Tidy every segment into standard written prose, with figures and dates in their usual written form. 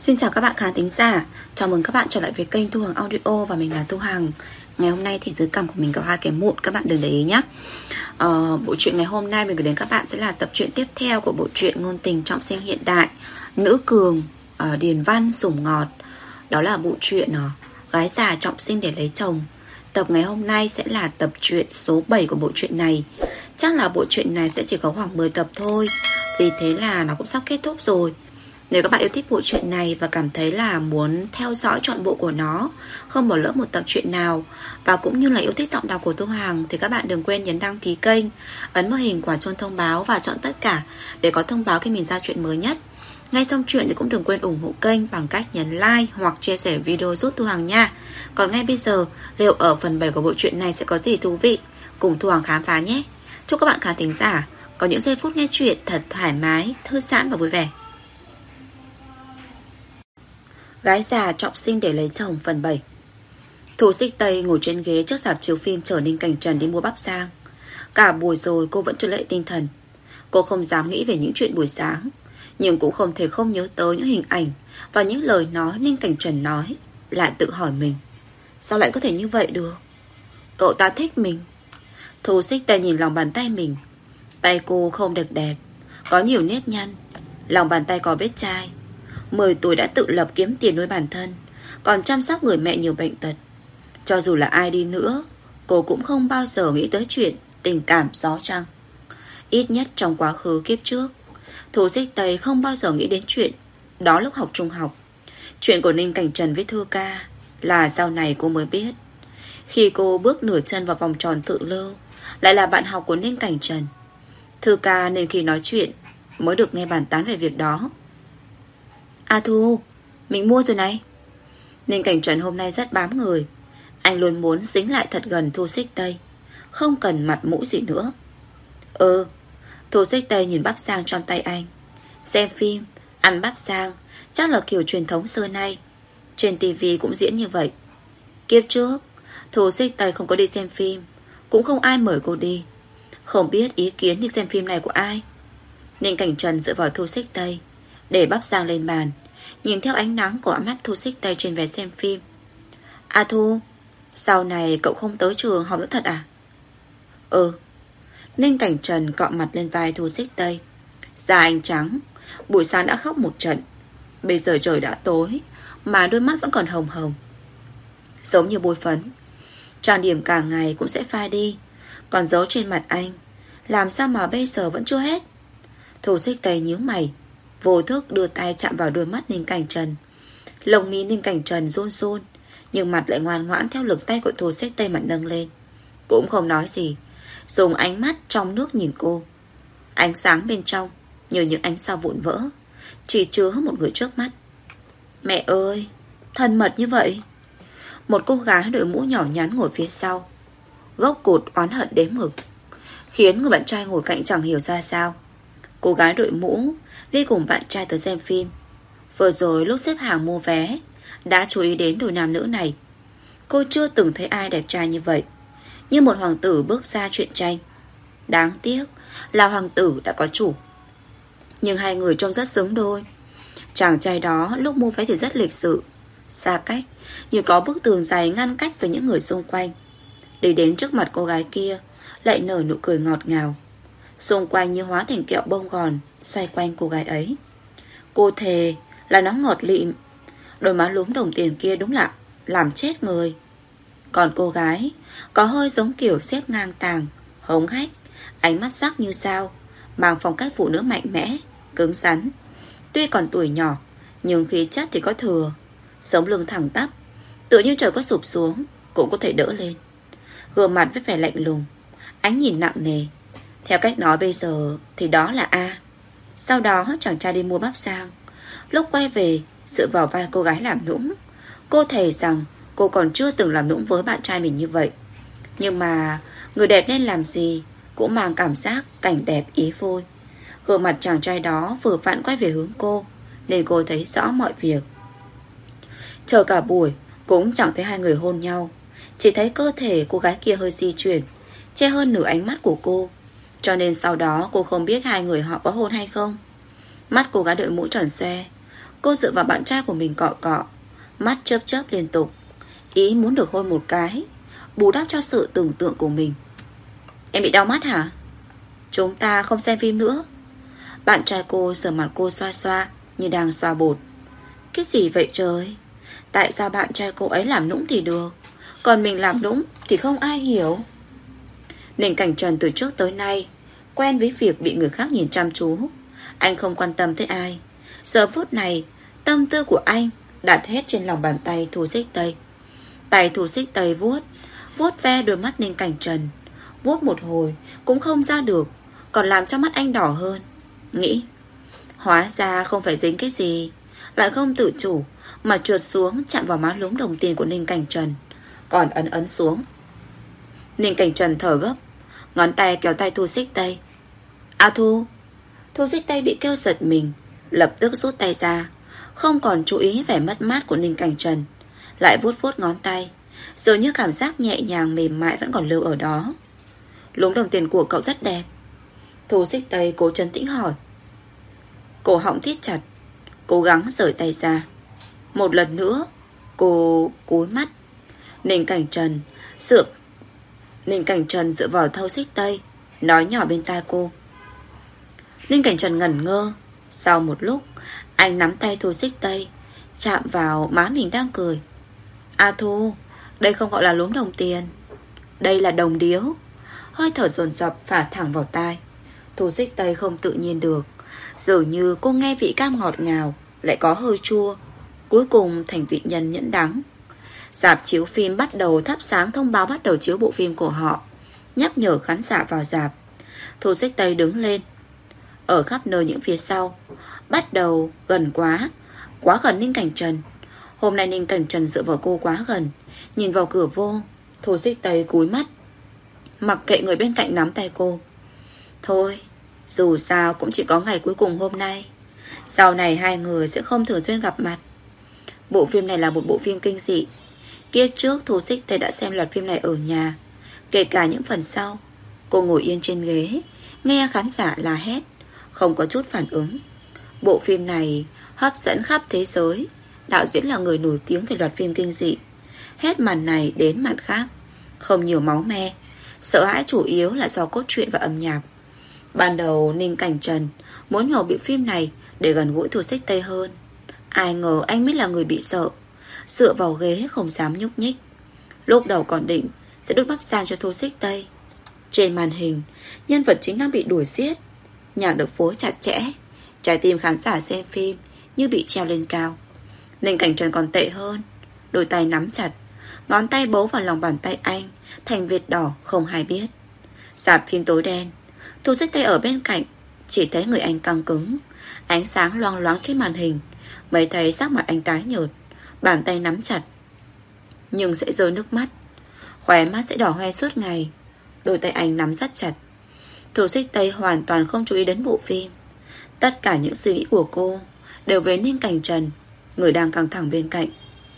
Xin chào các bạn khán thính giả. Chào mừng các bạn trở lại với kênh Thu Hằng Audio. Và mình là Thu Hằng. Ngày hôm nay thì dưới cằm của mình có 2 cái mụn, các bạn đừng để ý nhé. Bộ truyện ngày hôm nay mình gửi đến các bạn sẽ là tập truyện tiếp theo của bộ truyện ngôn tình trọng sinh hiện đại, nữ cường, điền văn, sủng ngọt. Đó là bộ truyện gái già trọng sinh để lấy chồng. Tập ngày hôm nay sẽ là tập truyện số 7 của bộ truyện này. Chắc là bộ truyện này sẽ chỉ có khoảng 10 tập thôi, vì thế là nó cũng sắp kết thúc rồi. Nếu các bạn yêu thích bộ truyện này và cảm thấy là muốn theo dõi trọn bộ của nó, không bỏ lỡ một tập truyện nào, và cũng như là yêu thích giọng đọc của Thu Hằng, thì các bạn đừng quên nhấn đăng ký kênh, ấn vào hình quả chuông thông báo và chọn tất cả để có thông báo khi mình ra truyện mới nhất. Ngay xong truyện thì cũng đừng quên ủng hộ kênh bằng cách nhấn like hoặc chia sẻ video giúp Thu Hằng nha. Còn ngay bây giờ, liệu ở phần 7 của bộ truyện này sẽ có gì thú vị? Cùng Thu Hằng khám phá nhé. Chúc các bạn khán thính giả có những giây phút nghe truyện thật thoải mái, thư giãn và vui vẻ. Gái già trọng sinh để lấy chồng phần 7. Thủ Xích Tây ngồi trên ghế trước rạp chiếu phim chở Ninh Cảnh Trần đi mua bắp rang. Cả buổi rồi cô vẫn chưa lấy tinh thần. Cô không dám nghĩ về những chuyện buổi sáng, nhưng cũng không thể không nhớ tới những hình ảnh và những lời nói Ninh Cảnh Trần nói. Lại tự hỏi mình, sao lại có thể như vậy được? Cậu ta thích mình. Thủ Xích Tây nhìn lòng bàn tay mình. Tay cô không được đẹp, có nhiều nếp nhăn, lòng bàn tay có vết chai. 10 tuổi đã tự lập kiếm tiền nuôi bản thân, còn chăm sóc người mẹ nhiều bệnh tật. Cho dù là ai đi nữa, cô cũng không bao giờ nghĩ tới chuyện tình cảm gió trăng. Ít nhất trong quá khứ kiếp trước, Thủ Xích Tây không bao giờ nghĩ đến chuyện đó lúc học trung học. Chuyện của Ninh Cảnh Trần với Thư Ca là sau này cô mới biết. Khi cô bước nửa chân vào vòng tròn tự lưu, lại là bạn học của Ninh Cảnh Trần. Thư Ca nên khi nói chuyện mới được nghe bàn tán về việc đó. A Thu, mình mua rồi này. Ninh Cảnh Trần hôm nay rất bám người. Anh luôn muốn dính lại thật gần Thu Xích Tây, không cần mặt mũi gì nữa. Thu Xích Tây nhìn bắp rang trong tay anh. Xem phim, ăn bắp rang chắc là kiểu truyền thống xưa nay. Trên tivi cũng diễn như vậy. Kiếp trước Thu Xích Tây không có đi xem phim, cũng không ai mời cô đi. Không biết ý kiến đi xem phim này của ai. Ninh Cảnh Trần dựa vào Thu Xích Tây, để bắp rang lên bàn, nhìn theo ánh nắng của mắt Thu Xích Tây trên vé xem phim. A Thu, sau này cậu không tới trường học nữa thật à? Ninh Cảnh Trần cọ mặt lên vai Thu Xích Tây. Da anh trắng, buổi sáng đã khóc một trận, bây giờ trời đã tối mà đôi mắt vẫn còn hồng hồng, giống như bôi phấn. Trang điểm cả ngày cũng sẽ phai đi, còn dấu trên mặt anh làm sao mà bây giờ vẫn chưa hết. Thu Xích Tây nhíu mày, vô thức đưa tay chạm vào đôi mắt Ninh Cảnh Trần. Lông mi Ninh Cảnh Trần run run, nhưng mặt lại ngoan ngoãn theo lực tay của Thu Xích Tây mà nâng lên. Cũng không nói gì, dùng ánh mắt trong nước nhìn cô. Ánh sáng bên trong như những ánh sao vụn vỡ, chỉ chứa một người trước mắt. Mẹ ơi, thân mật như vậy. Một cô gái đội mũ nhỏ nhắn ngồi phía sau, gốc cột oán hận đếm mực, khiến người bạn trai ngồi cạnh chẳng hiểu ra sao. Cô gái đội mũ đi cùng bạn trai tới xem phim. Vừa rồi lúc xếp hàng mua vé đã chú ý đến đôi nam nữ này. Cô chưa từng thấy ai đẹp trai như vậy, như một hoàng tử bước ra truyện tranh. Đáng tiếc là hoàng tử đã có chủ, nhưng hai người trông rất xứng đôi. Chàng trai đó lúc mua vé thì rất lịch sự, xa cách, như có bức tường dày ngăn cách với những người xung quanh. Đi đến trước mặt cô gái kia, lại nở nụ cười ngọt ngào. Xung quanh như hóa thành kẹo bông gòn xoay quanh cô gái ấy. Cô thề là nó ngọt lịm. Đôi má lúm đồng tiền kia đúng là làm chết người. Còn cô gái có hơi giống kiểu xếp ngang tàng, hống hách, ánh mắt sắc như sao, mang phong cách phụ nữ mạnh mẽ, cứng rắn. Tuy còn tuổi nhỏ, nhưng khí chất thì có thừa. Sống lưng thẳng tắp, tựa như trời có sụp xuống cũng có thể đỡ lên. Gương mặt với vẻ lạnh lùng, ánh nhìn nặng nề. Theo cách nói bây giờ thì đó là A. Sau đó chàng trai đi mua bắp rang. Lúc quay về, dựa vào vai cô gái làm nũng. Cô thề rằng cô còn chưa từng làm nũng với bạn trai mình như vậy. Nhưng mà người đẹp nên làm gì cũng mang cảm giác cảnh đẹp ý vui. Gương mặt chàng trai đó vừa vặn quay về hướng cô, nên cô thấy rõ mọi việc. Chờ cả buổi cũng chẳng thấy hai người hôn nhau, chỉ thấy cơ thể cô gái kia hơi di chuyển, che hơn nửa ánh mắt của cô. Cho nên sau đó cô không biết hai người họ có hôn hay không. Mắt cô gái đội mũ tròn xoe, Cô dựa vào bạn trai của mình cọ cọ, mắt chớp chớp liên tục, ý muốn được hôn một cái, bù đắp cho sự tưởng tượng của mình. Em bị đau mắt hả? Chúng ta không xem phim nữa. Bạn trai cô sờ mặt cô xoa xoa như đang xoa bột. Cái gì vậy trời? Tại sao bạn trai cô ấy làm nũng thì được, còn mình làm nũng thì không ai hiểu? Ninh Cảnh Trần từ trước tới nay quen với việc bị người khác nhìn chăm chú. Anh không quan tâm tới ai. Giờ phút này tâm tư của anh đặt hết trên lòng bàn tay Thu Xích Tây. Tay Thu Xích Tây vuốt ve đôi mắt Ninh Cảnh Trần. Vuốt một hồi cũng không ra được, còn làm cho mắt anh đỏ hơn. Nghĩ hóa ra không phải dính cái gì, lại không tự chủ mà trượt xuống chạm vào má lúm đồng tiền của Ninh Cảnh Trần, còn ấn xuống. Ninh Cảnh Trần thở gấp, ngón tay kéo tay Thu Xích Tây. A Thu. Thu Xích Tây bị kêu giật mình, lập tức rút tay ra, không còn chú ý vẻ mất mát của Ninh Cảnh Trần, lại vuốt ngón tay, dường như cảm giác nhẹ nhàng mềm mại vẫn còn lưu ở đó. Lúm đồng tiền của cậu rất đẹp. Thu Xích Tây cố trấn tĩnh hỏi. Cổ họng thít chặt, cố gắng rời tay ra. Một lần nữa cô cúi mắt. Ninh Cảnh Trần dựa vào Thu Xích Tây, nói nhỏ bên tai cô. Ninh Cảnh Trần ngẩn ngơ. Sau một lúc, anh nắm tay Thu Xích Tây, chạm vào má mình đang cười. A Thu, đây không gọi là lúm đồng tiền, đây là đồng điếu. Hơi thở dồn dập phả thẳng vào tai. Thu Xích Tây không tự nhiên được, dường như cô nghe vị cam ngọt ngào lại có hơi chua, cuối cùng thành vị nhân nhẫn đắng. Rạp chiếu phim bắt đầu thắp sáng thông báo bắt đầu chiếu bộ phim của họ, nhắc nhở khán giả vào rạp. Thu Xích Tây đứng lên. Ở khắp nơi những phía sau bắt đầu gần quá gần Ninh Cảnh Trần. Hôm nay Ninh Cảnh Trần dựa vào cô quá gần, nhìn vào cửa vô. Thu Xích Tây cúi mắt, mặc kệ người bên cạnh nắm tay cô. Thôi, dù sao cũng chỉ có ngày cuối cùng hôm nay, sau này hai người sẽ không thường xuyên gặp mặt. Bộ phim này là một bộ phim kinh dị. Kiếp trước Thu Xích Tây đã xem loạt phim này ở nhà, kể cả những phần sau. Cô ngồi yên trên ghế, nghe khán giả la hét, không có chút phản ứng. Bộ phim này hấp dẫn khắp thế giới. Đạo diễn là người nổi tiếng về loạt phim kinh dị. Hết màn này đến màn khác, không nhiều máu me. Sợ hãi chủ yếu là do cốt truyện và âm nhạc. Ban đầu Ninh Cảnh Trần muốn nhổ bộ phim này để gần gũi Thu Xích Tây hơn. Ai ngờ anh mới là người bị sợ, dựa vào ghế không dám nhúc nhích. Lúc đầu còn định sẽ đút bắp rang cho Thu Xích Tây. Trên màn hình, nhân vật chính đang bị đuổi giết, nhạc được phối chặt chẽ, trái tim khán giả xem phim như bị treo lên cao. Ninh Cảnh Trần còn tệ hơn, đôi tay nắm chặt, ngón tay bấu vào lòng bàn tay anh thành vệt đỏ không hay biết. Rạp phim tối đen, Thu Xích Tây ở bên cạnh, chỉ thấy người anh căng cứng, ánh sáng loang loáng trên màn hình, mới thấy sắc mặt anh tái nhợt, bàn tay nắm chặt nhưng sẽ rơi nước mắt, khóe mắt sẽ đỏ hoe suốt ngày. Đôi tay anh nắm rất chặt. Thu Xích Tây hoàn toàn không chú ý đến bộ phim. Tất cả những suy nghĩ của cô đều về Ninh Cảnh Trần, người đang căng thẳng bên cạnh.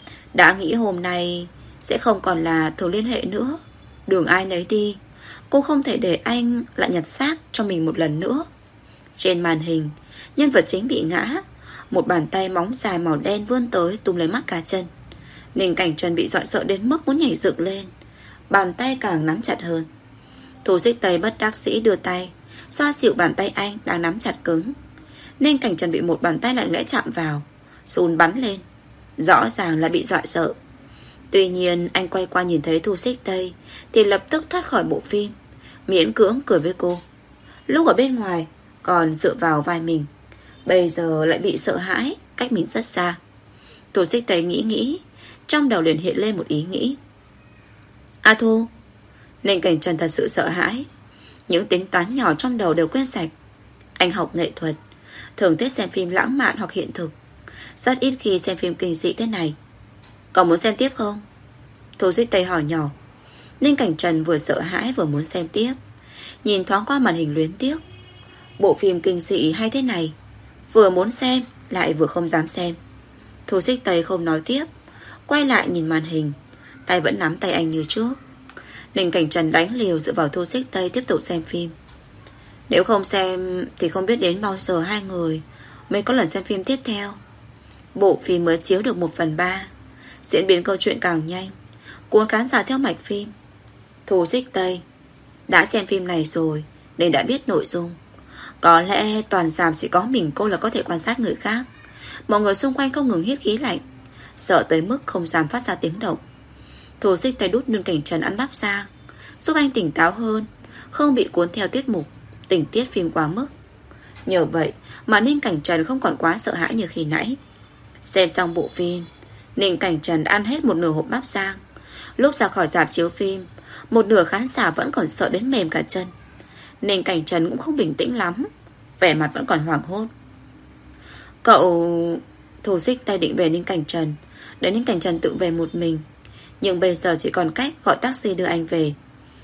Đã nghĩ hôm nay sẽ không còn là thường liên hệ nữa, đường ai nấy đi. Cô không thể để anh lại nhặt xác cho mình một lần nữa. Trên màn hình, nhân vật chính bị ngã, một bàn tay móng dài màu đen vươn tới túm lấy mắt cá chân. Ninh Cảnh Trần bị dọa sợ đến mức muốn nhảy dựng lên, bàn tay càng nắm chặt hơn. Thu Xích Tây bất đắc dĩ đưa tay xoa dịu bàn tay anh đang nắm chặt cứng. Ninh Cảnh Trần bị một bàn tay lạnh lẽo chạm vào, run bắn lên, rõ ràng là bị dọa sợ. Tuy nhiên anh quay qua nhìn thấy Thu Xích Tây thì lập tức thoát khỏi bộ phim, miễn cưỡng cười với cô. Lúc ở bên ngoài còn dựa vào vai mình, bây giờ lại bị sợ hãi, cách mình rất xa. Thu Xích Tây nghĩ, trong đầu liền hiện lên một ý nghĩ. A Thu. Ninh Cảnh Trần thật sự sợ hãi, những tính toán nhỏ trong đầu đều quên sạch. Anh học nghệ thuật, thường thích xem phim lãng mạn hoặc hiện thực, rất ít khi xem phim kinh dị thế này. Còn muốn xem tiếp không? Thu Xích Tây hỏi nhỏ. Ninh Cảnh Trần vừa sợ hãi vừa muốn xem tiếp, nhìn thoáng qua màn hình luyến tiếc. Bộ phim kinh dị hay thế này, vừa muốn xem lại vừa không dám xem. Thu Xích Tây không nói tiếp, quay lại nhìn màn hình, tay vẫn nắm tay anh như trước. Ninh Cảnh Trần đánh liều dựa vào Thu Xích Tây tiếp tục xem phim. Nếu không xem thì không biết đến bao giờ hai người mới có lần xem phim tiếp theo. Bộ phim mới chiếu được 1/3, diễn biến câu chuyện càng nhanh, cuốn khán giả theo mạch phim. Thu Xích Tây đã xem phim này rồi nên đã biết nội dung. Có lẽ toàn rạp chỉ có mình cô là có thể quan sát người khác. Mọi người xung quanh không ngừng hít khí lạnh, sợ tới mức không dám phát ra tiếng động. Thu Xích Tây đút Ninh Cảnh Trần ăn bắp rang, giúp anh tỉnh táo hơn, không bị cuốn theo tiết mục, tình tiết phim quá mức. Nhờ vậy mà Ninh Cảnh Trần không còn quá sợ hãi như khi nãy. Xem xong bộ phim, Ninh Cảnh Trần ăn hết một nửa hộp bắp rang. Lúc ra khỏi rạp chiếu phim, một nửa khán giả vẫn còn sợ đến mềm cả chân. Ninh Cảnh Trần cũng không bình tĩnh lắm, vẻ mặt vẫn còn hoảng hốt. Cậu... Thu Xích Tây định về Ninh Cảnh Trần, để Ninh Cảnh Trần tự về một mình, nhưng bây giờ chỉ còn cách gọi taxi đưa anh về.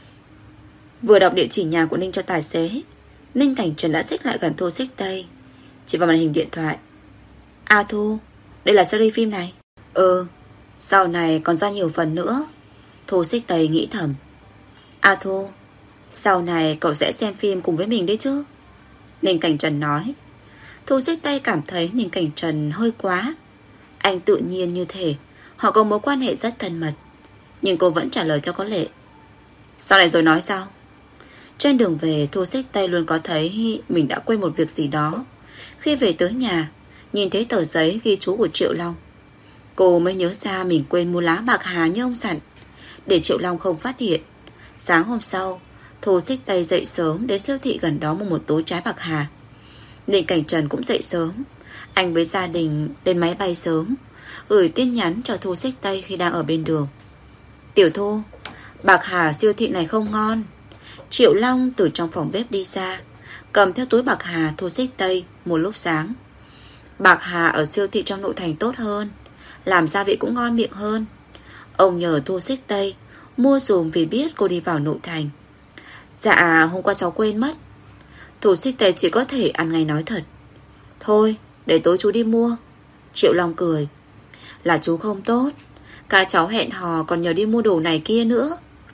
Vừa đọc địa chỉ nhà của Ninh cho tài xế, Ninh Cảnh Trần đã xích lại gần Thu Xích Tây, chỉ vào màn hình điện thoại. À Thu, đây là series phim này. Sau này còn ra nhiều phần nữa, Thu Xích Tây nghĩ thầm. À Thu, sau này cậu sẽ xem phim cùng với mình đấy chứ? Ninh Cảnh Trần nói. Thu Xích Tây cảm thấy Ninh Cảnh Trần hơi quá. Anh tự nhiên như thể họ có mối quan hệ rất thân mật, nhưng cô vẫn trả lời cho có lệ. Sau này rồi nói sao? Trên đường về, Thu Xích Tây luôn có thấy mình đã quên một việc gì đó. Khi về tới nhà, nhìn thấy tờ giấy ghi chú của Triệu Long, cô mới nhớ ra mình quên mua lá bạc hà như ông dặn, để Triệu Long không phát hiện. Sáng hôm sau, Thu Xích Tây dậy sớm đến siêu thị gần đó mua một túi trái bạc hà. Ninh Cảnh Trần cũng dậy sớm. Anh với gia đình lên máy bay sớm, gửi tin nhắn cho Thu Xích Tây khi đang ở bên đường. Tiểu Thu, bạc hà siêu thị này không ngon. Triệu Long từ trong phòng bếp đi ra, cầm theo túi bạc hà Thu Xích Tây một lúc sáng. Bạc hà ở siêu thị trong nội thành tốt hơn, làm gia vị cũng ngon miệng hơn. Ông nhờ Thu Xích Tây mua dùm vì biết cô đi vào nội thành. Dạ hôm qua cháu quên mất. Thu Xích Tây chỉ có thể ăn ngay nói thật. Thôi để tối chú đi mua. Triệu Long cười. Là chú không tốt, cả cháu hẹn hò còn nhờ đi mua đồ này kia nữa.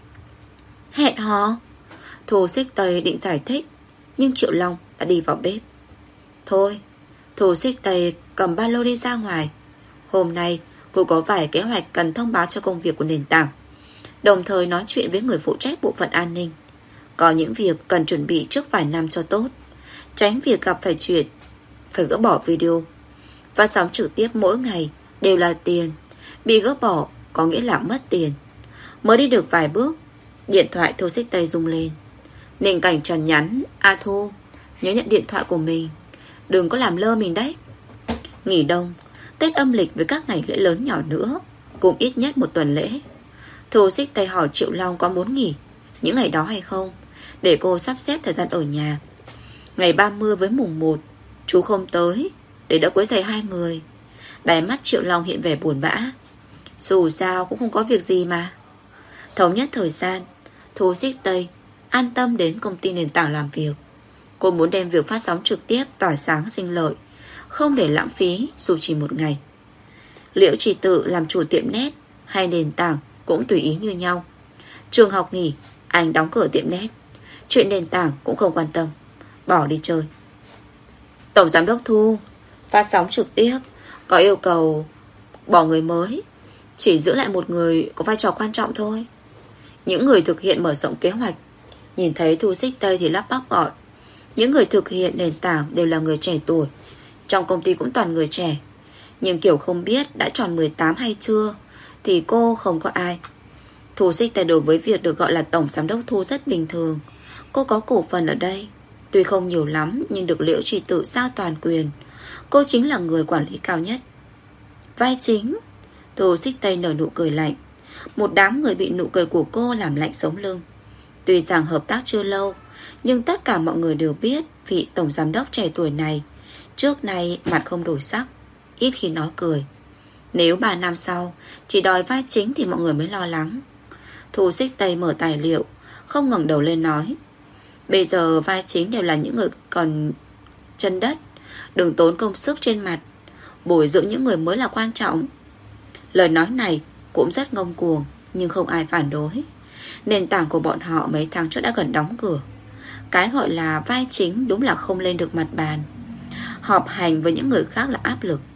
Hẹn hò? Thu Xích Tây định giải thích, nhưng Triệu Long đã đi vào bếp. Thôi, Thu Xích Tây cầm ba lô đi ra ngoài. Hôm nay cô có vài kế hoạch cần thông báo cho công việc của nền tảng, đồng thời nói chuyện với người phụ trách bộ phận an ninh. Có những việc cần chuẩn bị trước vài năm cho tốt, tránh việc gặp phải chuyện phải gỡ bỏ video. Phát sóng trực tiếp mỗi ngày đều là tiền, bị gỡ bỏ có nghĩa là mất tiền. Mới đi được vài bước, điện thoại Thu Xích Tây rung lên. Ninh Cảnh Trần nhắn. A Thu, nhớ nhận điện thoại của mình, đừng có làm lơ mình đấy. Nghỉ đông, Tết âm lịch với các ngày lễ lớn nhỏ nữa, cũng ít nhất một tuần lễ. Thu Xích Tây hỏi Triệu Long có muốn nghỉ những ngày đó hay không, để cô sắp xếp thời gian ở nhà. Ngày 30 với mùng 1 chú không tới, để đỡ quấy rầy hai người. Đáy mắt Triệu Long hiện vẻ buồn bã. Dù sao cũng không có việc gì mà. Thống nhất thời gian, Thu Xích Tây an tâm đến công ty nền tảng làm việc. Cô muốn đem việc phát sóng trực tiếp tỏa sáng sinh lợi, không để lãng phí dù chỉ một ngày. Liễu Chỉ Tự làm chủ tiệm net hay nền tảng cũng tùy ý như nhau. Trường học nghỉ, anh đóng cửa tiệm net. Chuyện nền tảng cũng không quan tâm, bỏ đi chơi. Tổng giám đốc Thu, phát sóng trực tiếp có yêu cầu bỏ người mới, chỉ giữ lại một người có vai trò quan trọng thôi. Những người thực hiện mở rộng kế hoạch nhìn thấy Thu Xích Tây thì lắp bắp gọi. Những người thực hiện nền tảng đều là người trẻ tuổi, trong công ty cũng toàn người trẻ, nhưng kiểu không biết đã tròn 18 hay chưa thì cô không có ai. Thu Xích Tây đối với việc được gọi là tổng giám đốc Thu rất bình thường. Cô có cổ phần ở đây, tuy không nhiều lắm, nhưng được Liễu Chỉ Tự giao toàn quyền. Cô chính là người quản lý cao nhất. Vai chính. Thu Xích Tây nở nụ cười lạnh. Một đám người bị nụ cười của cô làm lạnh sống lưng. Tuy rằng hợp tác chưa lâu, nhưng tất cả mọi người đều biết vị tổng giám đốc trẻ tuổi này trước nay mặt không đổi sắc, ít khi nói cười. Nếu 3 năm sau chỉ đòi vai chính thì mọi người mới lo lắng. Thu Xích Tây mở tài liệu, không ngẩng đầu lên nói. Bây giờ vai chính đều là những người còn chân đất, đừng tốn công sức trên mặt, bồi dưỡng những người mới là quan trọng. Lời nói này cũng rất ngông cuồng, nhưng không ai phản đối. Nền tảng của bọn họ mấy tháng trước đã gần đóng cửa. Cái gọi là vai chính đúng là không lên được mặt bàn. Họp hành với những người khác là áp lực.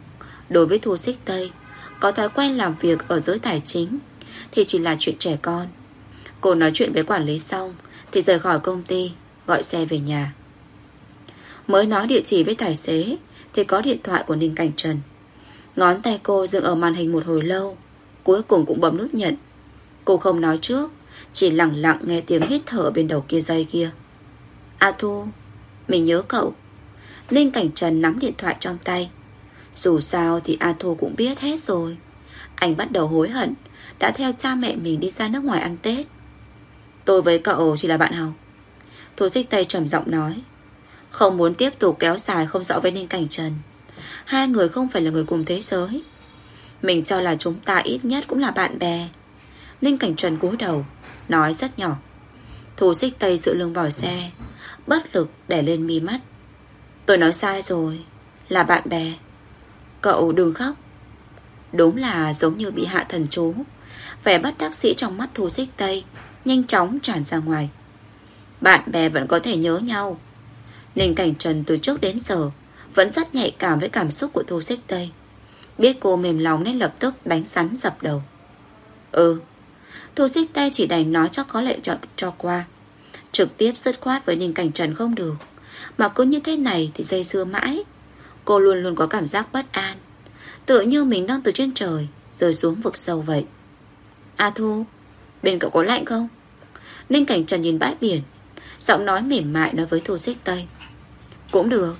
Đối với Thu Xích Tây, có thói quen làm việc ở giới tài chính thì chỉ là chuyện trẻ con. Cô nói chuyện với quản lý xong thì rời khỏi công ty, gọi xe về nhà. Mới nói địa chỉ với tài xế thì có điện thoại của Ninh Cảnh Trần. Ngón tay cô dừng ở màn hình một hồi lâu, cuối cùng cũng bấm nút nhận. Cô không nói trước, chỉ lặng lặng nghe tiếng hít thở bên đầu kia dây kia. A Thu, mình nhớ cậu. Ninh Cảnh Trần nắm điện thoại trong tay. Dù sao thì A Thu cũng biết hết rồi. Anh bắt đầu hối hận đã theo cha mẹ mình đi ra nước ngoài ăn Tết. Tôi với cậu chỉ là bạn học. Thu Xích Tây trầm giọng nói, không muốn tiếp tục kéo dài không rõ với Ninh Cảnh Trần. Hai người không phải là người cùng thế giới. Mình cho là chúng ta ít nhất cũng là bạn bè. Ninh Cảnh Trần cúi đầu nói rất nhỏ. Thu Xích Tây dựa lưng vào xe, bất lực đè lên mi mắt. Tôi nói sai rồi, là bạn bè. Cậu đừng khóc. Đúng là giống như bị hạ thần chú. Vẻ bất đắc dĩ trong mắt Thu Xích Tây nhanh chóng tràn ra ngoài. Bạn bè vẫn có thể nhớ nhau. Ninh Cảnh Trần từ trước đến giờ vẫn rất nhạy cảm với cảm xúc của Thu Xích Tây. Biết cô mềm lòng nên lập tức đánh sắn dập đầu. Thu Xích Tây chỉ đành nói cho có lệ cho qua. Trực tiếp dứt khoát với Ninh Cảnh Trần không được, mà cứ như thế này thì dây dưa mãi. Cô luôn luôn có cảm giác bất an, tựa như mình đang từ trên trời rơi xuống vực sâu vậy. A Thu, bên cậu có lạnh không? Ninh Cảnh Trần nhìn bãi biển, giọng nói mềm mại nói với Thu Xích Tây. Cũng được.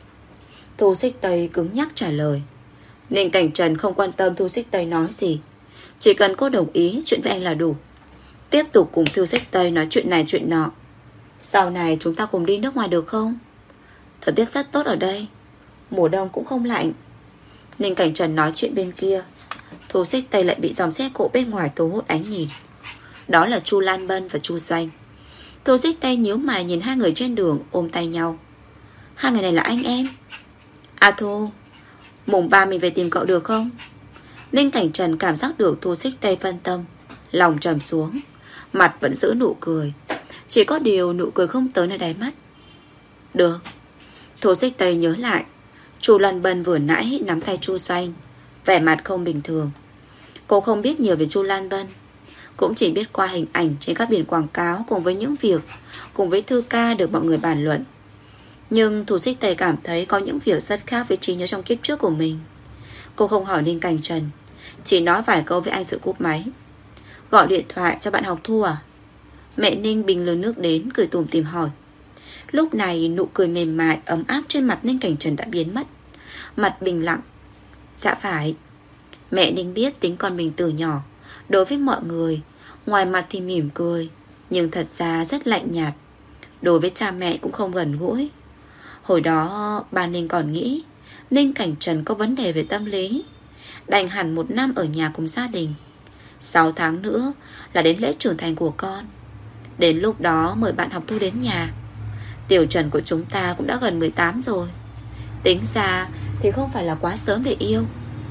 Thu Xích Tây cứng nhắc trả lời. Ninh Cảnh Trần không quan tâm Thu Xích Tây nói gì, chỉ cần cô đồng ý chuyện với anh là đủ. Tiếp tục cùng Thu Xích Tây nói chuyện này chuyện nọ. Sau này chúng ta cùng đi nước ngoài được không? Thời tiết rất tốt ở đây, mùa đông cũng không lạnh. Ninh Cảnh Trần nói chuyện bên kia, Thu Xích Tây lại bị dòng xe cộ bên ngoài thu hút ánh nhìn. Đó là Chu Lan Bân và Chu Doanh. Thu Xích Tây nhíu mày nhìn hai người trên đường ôm tay nhau. Hai người này là anh em. A Thu, mùng 3 mình về tìm cậu được không? Ninh Cảnh Trần cảm giác được Thu Xích Tây phân tâm, lòng trầm xuống, mặt vẫn giữ nụ cười. Chỉ có điều nụ cười không tới nơi đáy mắt. Được. Thu Xích Tây nhớ lại Chu Lan Bân vừa nãy nắm tay Chu Doanh, vẻ mặt không bình thường. Cô không biết nhiều về Chu Lan Bân, cũng chỉ biết qua hình ảnh trên các biển quảng cáo, cùng với những việc cùng với Thư Ca được mọi người bàn luận. Nhưng Thu Xích Tây cảm thấy có những việc rất khác với trí nhớ trong kiếp trước của mình. Cô không hỏi Ninh Cảnh Trần, chỉ nói vài câu với anh rồi cúp máy. Gọi điện thoại cho bạn học Thu à? Mẹ Ninh bình lường nước đến, cười tủm tỉm hỏi. Lúc này nụ cười mềm mại ấm áp trên mặt Ninh Cảnh Trần đã biến mất, mặt bình lặng. Dạ phải. Mẹ Ninh biết tính con mình từ nhỏ, đối với mọi người ngoài mặt thì mỉm cười, nhưng thật ra rất lạnh nhạt. Đối với cha mẹ cũng không gần gũi. Hồi đó bà Ninh còn nghĩ Ninh Cảnh Trần có vấn đề về tâm lý, đành hẳn 1 năm ở nhà cùng gia đình. 6 tháng nữa là đến lễ trưởng thành của con. Đến lúc đó mời bạn học Thu đến nhà. Tiểu Trần của chúng ta cũng đã gần 18 rồi. Tính ra thì không phải là quá sớm để yêu.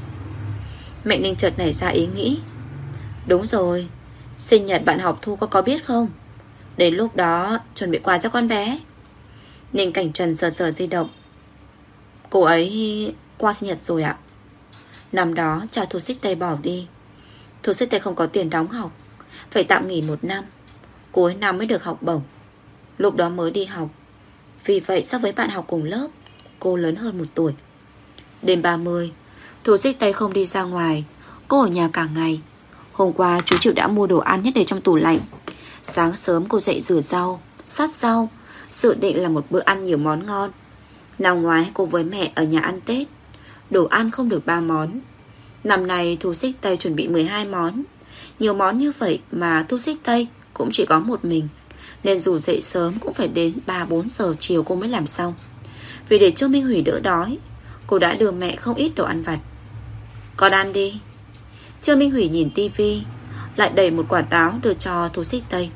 Mẹ Ninh chợt nảy ra ý nghĩ. Đúng rồi, sinh nhật bạn học Thu có biết không? Đến lúc đó chuẩn bị quà cho con bé. Ninh Cảnh Trần sờ sờ di động. Cô ấy qua sinh nhật rồi ạ. Năm đó cha Thu Xích Tây bỏ đi. Thu Xích Tây không có tiền đóng học, phải tạm nghỉ 1 năm, cuối năm mới được học bổng. Lúc đó mới đi học, vì vậy so với bạn học cùng lớp, cô lớn hơn 1 tuổi. Đêm 30, Thu Xích Tây không đi ra ngoài, cô ở nhà cả ngày. Hôm qua chú Triệu đã mua đồ ăn nhất để trong tủ lạnh. Sáng sớm cô dậy rửa rau, sát rau, dự định là một bữa ăn nhiều món ngon. Năm ngoái cô với mẹ ở nhà ăn Tết, đồ ăn không được 3 món. Năm nay Thu Xích Tây chuẩn bị 12 món. Nhiều món như vậy mà Thu Xích Tây cũng chỉ có một mình, nên dù dậy sớm cũng phải đến 3-4 giờ chiều cô mới làm xong. Vì để cho Minh Hủy đỡ đói, cô đã đưa mẹ không ít đồ ăn vặt. Con ăn đi. Trương Minh Hủy nhìn tivi, lại đẩy một quả táo đưa cho Thu Xích Tây.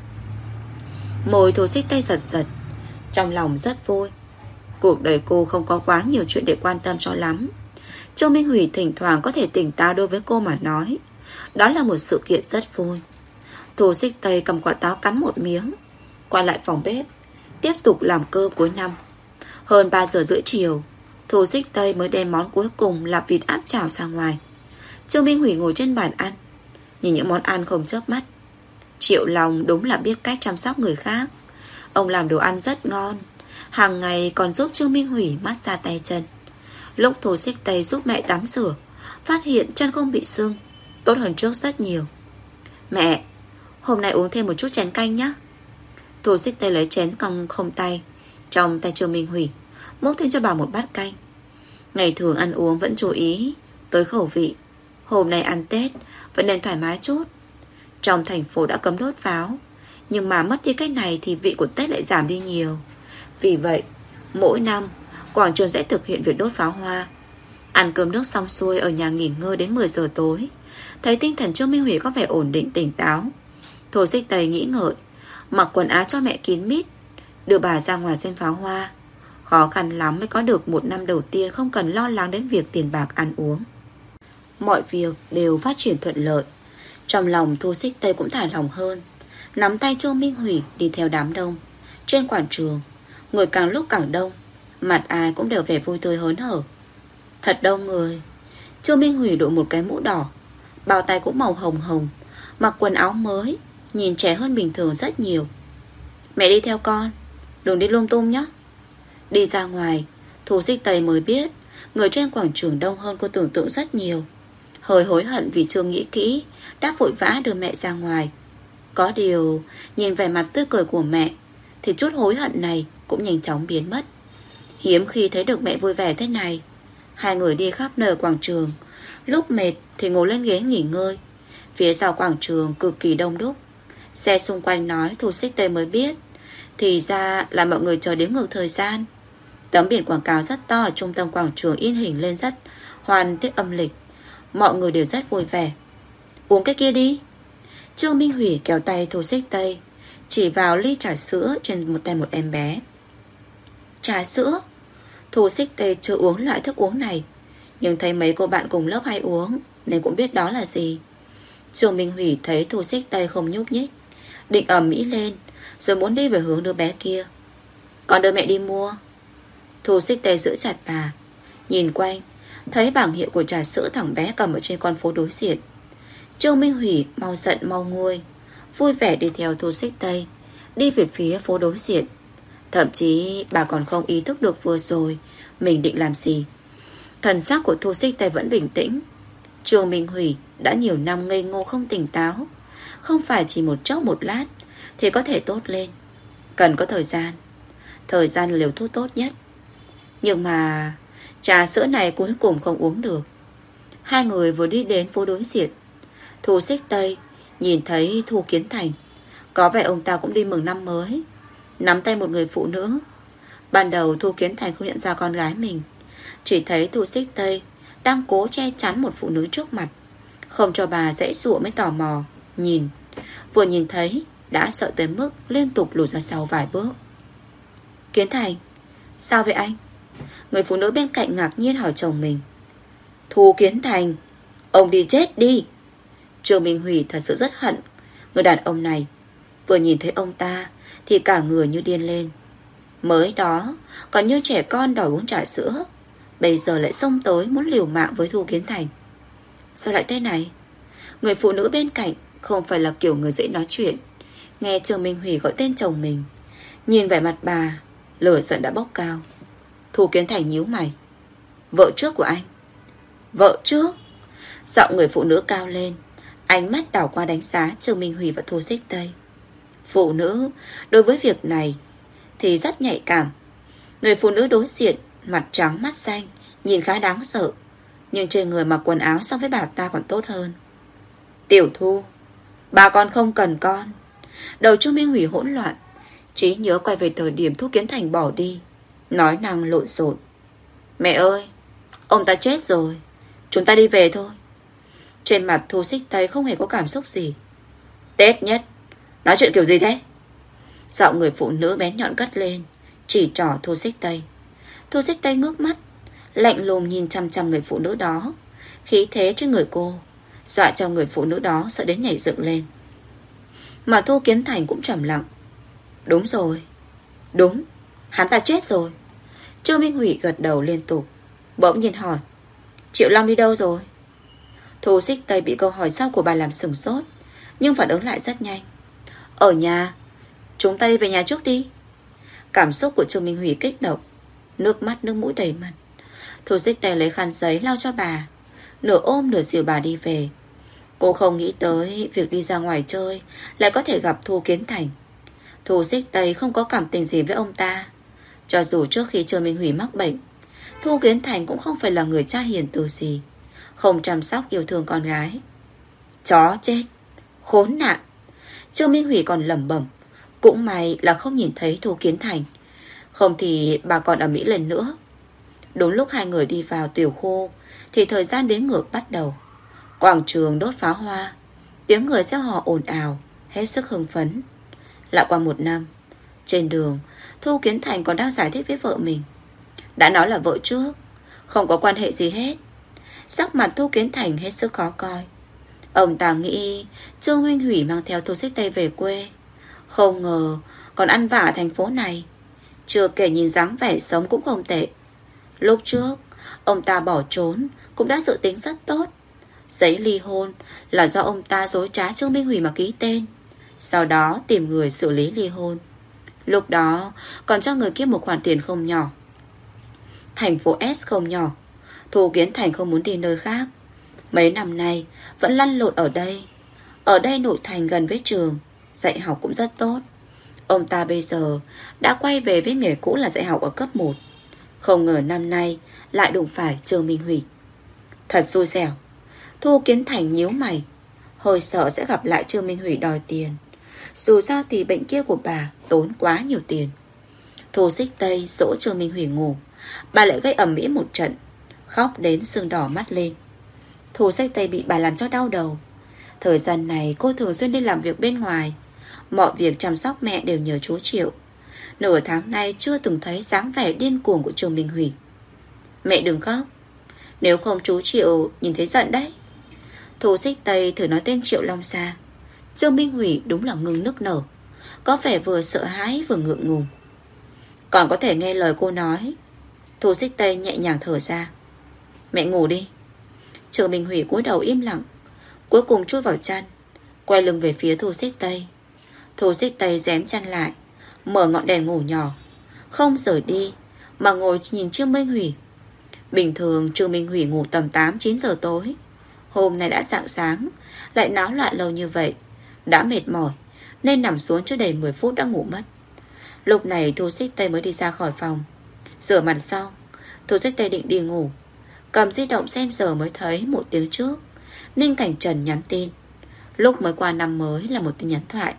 Môi Thu Xích Tây giật giật, trong lòng rất vui. Cuộc đời cô không có quá nhiều chuyện để quan tâm cho lắm. Trương Minh Hủy thỉnh thoảng có thể tỉnh táo đối với cô mà nói, đó là một sự kiện rất vui. Thu Xích Tây cầm quả táo cắn một miếng, quay lại phòng bếp, tiếp tục làm cơm cuối năm. Hơn 3 giờ rưỡi chiều, Thu Xích Tây mới đem món cuối cùng là vịt áp chảo ra ngoài. Trương Minh Hủy ngồi trên bàn ăn, nhìn những món ăn không chớp mắt. Triệu Long đúng là biết cách chăm sóc người khác. Ông làm đồ ăn rất ngon, hàng ngày còn giúp Trương Minh Hủy massage tay chân. Lúc Thu Xích Tây giúp mẹ tắm rửa, phát hiện chân không bị sưng, tốt hơn trước rất nhiều. Mẹ, hôm nay uống thêm một chút chén canh nhé. Thu Xích Tây lấy chén cong không tay trong tay Trương Minh Hủy, múc thêm cho bà một bát canh. Ngày thường ăn uống vẫn chú ý tới khẩu vị, hôm nay ăn Tết vẫn nên thoải mái chút. Trong thành phố đã cấm đốt pháo, nhưng mà mất đi cách này thì vị của Tết lại giảm đi nhiều. Vì vậy mỗi năm quảng trường sẽ thực hiện việc đốt pháo hoa. Ăn cơm nước xong xuôi ở nhà nghỉ ngơi đến 10 giờ tối. Thấy tinh thần Trương Minh Hủy có vẻ ổn định tỉnh táo, Thu Xích Tây nghĩ ngợi, mặc quần áo cho mẹ kín mít, đưa bà ra ngoài xem pháo hoa. Khó khăn lắm mới có được một năm đầu tiên không cần lo lắng đến việc tiền bạc ăn uống. Mọi việc đều phát triển thuận lợi. Trong lòng Thu Xích Tây cũng thả lòng hơn, nắm tay Trương Minh Hủy đi theo đám đông. Trên quảng trường, người càng lúc càng đông, mặt ai cũng đều vẻ vui tươi hớn hở. Thật đông người. Trương Minh Hủy đội một cái mũ đỏ, bao tay cũng màu hồng hồng, mặc quần áo mới, nhìn trẻ hơn bình thường rất nhiều. Mẹ đi theo con, đừng đi lung tung nhé. Đi ra ngoài, Thu Xích Tây mới biết người trên quảng trường đông hơn cô tưởng tượng rất nhiều. Hơi hối hận vì chưa nghĩ kỹ, đã vội vã đưa mẹ ra ngoài. Có điều, nhìn vẻ mặt tươi cười của mẹ thì chút hối hận này cũng nhanh chóng biến mất. Hiếm khi thấy được mẹ vui vẻ thế này. Hai người đi khắp nơi quảng trường, lúc mệt thì ngồi lên ghế nghỉ ngơi. Phía sau quảng trường cực kỳ đông đúc. Xe xung quanh nói Thu Xích Tây mới biết, thì ra là mọi người chờ đếm ngược thời gian. Tấm biển quảng cáo rất to ở trung tâm quảng trường in hình lên rất hoàn tiết âm lịch. Mọi người đều rất vui vẻ. Uống cái kia đi. Trương Minh Hủy kéo tay Thu Xích Tây, chỉ vào ly trà sữa trên một tay một em bé. Trà sữa? Thu Xích Tây chưa uống loại thức uống này, nhưng thấy mấy cô bạn cùng lớp hay uống nên cũng biết đó là gì. Trương Minh Hủy thấy Thu Xích Tây không nhúc nhích, định ầm ĩ lên, rồi muốn đi về hướng đứa bé kia. Con đưa mẹ đi mua. Thu Xích Tây giữ chặt bà, nhìn quanh, thấy bảng hiệu của trà sữa thằng bé cầm ở trên con phố đối diện. Trương Minh Hủy mau giận mau nguôi, vui vẻ đi theo Thu Xích Tây, đi về phía phố đối diện. Thậm chí bà còn không ý thức được vừa rồi mình định làm gì. Thần sắc của Thu Xích Tây vẫn bình tĩnh. Trương Minh Hủy đã nhiều năm ngây ngô không tỉnh táo, không phải chỉ một chốc một lát thì có thể tốt lên. Cần có thời gian. Thời gian là liều thuốc tốt nhất. Nhưng mà trà sữa này cuối cùng không uống được. Hai người vừa đi đến phố đối diện, Thu Xích Tây nhìn thấy Thu Kiến Thành. Có vẻ ông ta cũng đi mừng năm mới, nắm tay một người phụ nữ. Ban đầu Thu Kiến Thành không nhận ra con gái mình, chỉ thấy Thu Xích Tây đang cố che chắn một phụ nữ trước mặt, không cho bà dễ dụa mới tò mò nhìn. Vừa nhìn thấy đã sợ tới mức liên tục lùi ra sau vài bước. Kiến Thành, sao vậy anh? Người phụ nữ bên cạnh ngạc nhiên hỏi chồng mình. Thu Kiến Thành, ông đi chết đi. Trương Minh Hủy thật sự rất hận người đàn ông này. Vừa nhìn thấy ông ta thì cả người như điên lên. Mới đó còn như trẻ con đòi uống trà sữa, bây giờ lại xông tới muốn liều mạng với Thu Kiến Thành. Sao lại thế này? Người phụ nữ bên cạnh không phải là kiểu người dễ nói chuyện. Nghe Trương Minh Hủy gọi tên chồng mình, nhìn vẻ mặt bà, lửa giận đã bốc cao. Thu Kiến Thành nhíu mày. Vợ trước của anh? Vợ trước? Giọng người phụ nữ cao lên, ánh mắt đảo qua đánh giá Trương Minh Hủy và Thu Xích Tây. Phụ nữ đối với việc này thì rất nhạy cảm. Người phụ nữ đối diện mặt trắng mắt xanh, nhìn khá đáng sợ, nhưng trên người mặc quần áo so với bà ta còn tốt hơn. Tiểu Thu, bà còn không cần con. Đầu Trương Minh Hủy hỗn loạn, trí nhớ quay về thời điểm Thu Kiến Thành bỏ đi, nói năng lộn xộn. Mẹ ơi, ông ta chết rồi, chúng ta đi về thôi. Trên mặt Thu Xích Tây không hề có cảm xúc gì. Tết nhất, nói chuyện kiểu gì thế? Giọng người phụ nữ bén nhọn cất lên, chỉ trỏ Thu Xích Tây. Thu Xích Tây ngước mắt, lạnh lùng nhìn chăm chăm người phụ nữ đó. Khí thế trên người cô dọa cho người phụ nữ đó sợ đến nhảy dựng lên. Mà Thu Kiến Thành cũng trầm lặng. Đúng rồi, đúng, hắn ta chết rồi. Trương Minh Hủy gật đầu liên tục. bỗng nhiên hỏi: Triệu Long đi đâu rồi? Thu Xích Tây bị câu hỏi sau của bà làm sửng sốt, nhưng phản ứng lại rất nhanh. Ở nhà. Chúng ta đi về nhà trước đi. Cảm xúc của Trương Minh Hủy kích động, nước mắt nước mũi đầy mặt. Thu Xích Tây lấy khăn giấy lau cho bà, nửa ôm nửa dìu bà đi về. Cô không nghĩ tới việc đi ra ngoài chơi lại có thể gặp Thu Kiến Thành. Thu Xích Tây không có cảm tình gì với ông ta. Cho dù trước khi Trương Minh Hủy mắc bệnh, Thu Kiến Thành cũng không phải là người cha hiền từ gì, không chăm sóc yêu thương con gái. Chó chết, khốn nạn. Trương Minh Hủy còn lẩm bẩm, cũng may là không nhìn thấy Thu Kiến Thành, không thì bà còn ầm ĩ lên nữa. Đúng lúc hai người đi vào tiểu khu thì thời gian đếm ngược bắt đầu. Quảng trường đốt pháo hoa, tiếng người reo hò ồn ào, hết sức hưng phấn. Lại qua một năm, trên đường Thu Kiến Thành còn đang giải thích với vợ mình. Đã nói là vợ trước, không có quan hệ gì hết. Sắc mặt Thu Kiến Thành hết sức khó coi. Ông ta nghĩ Trương Minh Hủy mang theo Thu Xích Tây về quê, không ngờ còn ăn vạ ở thành phố này. Chưa kể nhìn dáng vẻ sống cũng không tệ. Lúc trước ông ta bỏ trốn cũng đã dự tính rất tốt. Giấy ly hôn là do ông ta dối trá Trương Minh Hủy mà ký tên, sau đó tìm người xử lý ly hôn. Lúc đó còn cho người kia một khoản tiền không nhỏ. Thành phố S không nhỏ, Thu Kiến Thành không muốn đi nơi khác. Mấy năm nay vẫn lăn lộn ở đây. Ở đây nội thành gần với trường, dạy học cũng rất tốt. Ông ta bây giờ đã quay về với nghề cũ là dạy học ở cấp 1. Không ngờ năm nay lại đụng phải Trương Minh Hủy. Thật xui xẻo. Thu Kiến Thành nhíu mày, hơi sợ sẽ gặp lại Trương Minh Hủy đòi tiền. Dù sao thì bệnh kia của bà tốn quá nhiều tiền. Thu Xích Tây dỗ Trương Minh Hủy ngủ, bà lại gây ầm ĩ một trận, khóc đến sưng đỏ mắt lên. Thu Xích Tây bị bà làm cho đau đầu. Thời gian này cô thường xuyên đi làm việc bên ngoài, mọi việc chăm sóc mẹ đều nhờ chú Triệu. Nửa tháng nay chưa từng thấy dáng vẻ điên cuồng của Trương Minh Hủy. Mẹ đừng khóc, nếu không chú Triệu nhìn thấy giận đấy. Thu Xích Tây thử nói tên Triệu Long Sa. Trương Minh Hủy đúng là ngừng nức nở, có vẻ vừa sợ hãi vừa ngượng ngùng. Còn có thể nghe lời cô nói. Thu Xích Tây nhẹ nhàng thở ra. Mẹ ngủ đi. Trương Minh Hủy cúi đầu im lặng, cuối cùng chui vào chăn, quay lưng về phía Thu Xích Tây. Thu Xích Tây rém chăn lại, mở ngọn đèn ngủ nhỏ, không rời đi mà ngồi nhìn Trương Minh Hủy. Bình thường Trương Minh Hủy ngủ tầm 8-9 giờ tối. Hôm nay đã rạng sáng, lại náo loạn lâu như vậy, đã mệt mỏi nên nằm xuống chưa đầy 10 phút đã ngủ mất. Lúc này Thu Xích Tây mới đi ra khỏi phòng. Rửa mặt xong, Thu Xích Tây định đi ngủ, cầm di động xem giờ mới thấy 1 tiếng trước Ninh Cảnh Trần nhắn tin. Lúc mới qua năm mới là một tin nhắn thoại.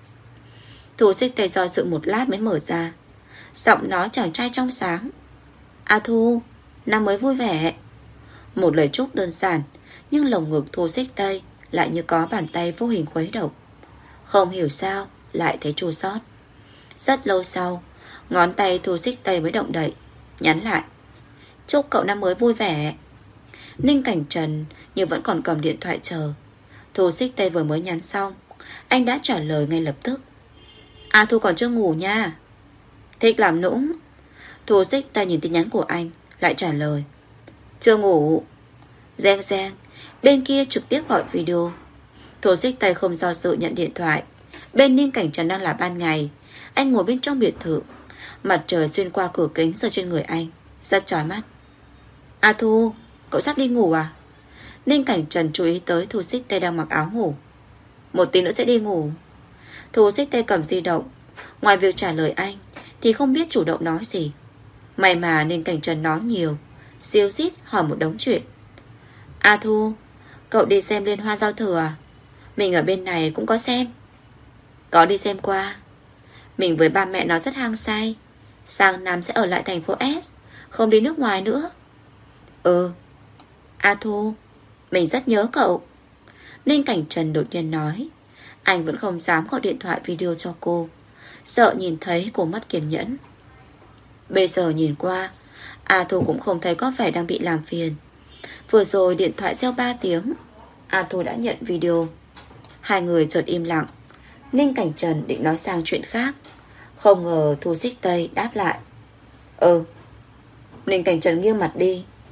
Thu Xích Tây do dự một lát mới mở ra. Giọng nói chàng trai trong sáng. A Thu, năm mới vui vẻ. Một lời chúc đơn giản, nhưng lồng ngực Thu Xích Tây lại như có bàn tay vô hình khuấy động. Không hiểu sao lại thấy chua xót. Rất lâu sau, ngón tay Thu Xích Tây mới động đậy, nhắn lại. Chúc cậu năm mới vui vẻ. Ninh Cảnh Trần nhưng vẫn còn cầm điện thoại chờ. Thu Xích Tây vừa mới nhắn xong, anh đã trả lời ngay lập tức. A Thu còn chưa ngủ nha. Thích làm nũng. Thu Xích Tây nhìn tin nhắn của anh, lại trả lời. Chưa ngủ. Reng reng, bên kia trực tiếp gọi video. Thu Xích Tây không do dự nhận điện thoại. Bên Ninh Cảnh Trần đang là ban ngày. Anh ngồi bên trong biệt thự, mặt trời xuyên qua cửa kính rơi trên người anh, rất chói mắt. A Thu, cậu sắp đi ngủ à? Ninh Cảnh Trần chú ý tới Thu Xích Tây đang mặc áo ngủ. Một tí nữa sẽ đi ngủ. Thu Xích Tây cầm di động, ngoài việc trả lời anh thì không biết chủ động nói gì. May mà Ninh Cảnh Trần nói nhiều, ríu rít hỏi một đống chuyện. A Thu, cậu đi xem liên hoan giao thừa à? Mình ở bên này cũng có xem. Có đi xem qua. Mình với ba mẹ nó rất hăng say, sang năm sẽ ở lại thành phố S, không đi nước ngoài nữa. Ừ. A Thu, mình rất nhớ cậu. Ninh Cảnh Trần đột nhiên nói. Anh vẫn không dám gọi điện thoại video cho cô, sợ nhìn thấy cô mất kiên nhẫn. Bây giờ nhìn qua, A Thu cũng không thấy có vẻ đang bị làm phiền. Vừa rồi điện thoại reo 3 tiếng, A Thu đã nhận video. Hai người chợt im lặng. Ninh Cảnh Trần định nói sang chuyện khác, không ngờ Thu Xích Tây đáp lại. Ừ. Ninh Cảnh Trần nghiêng mặt đi,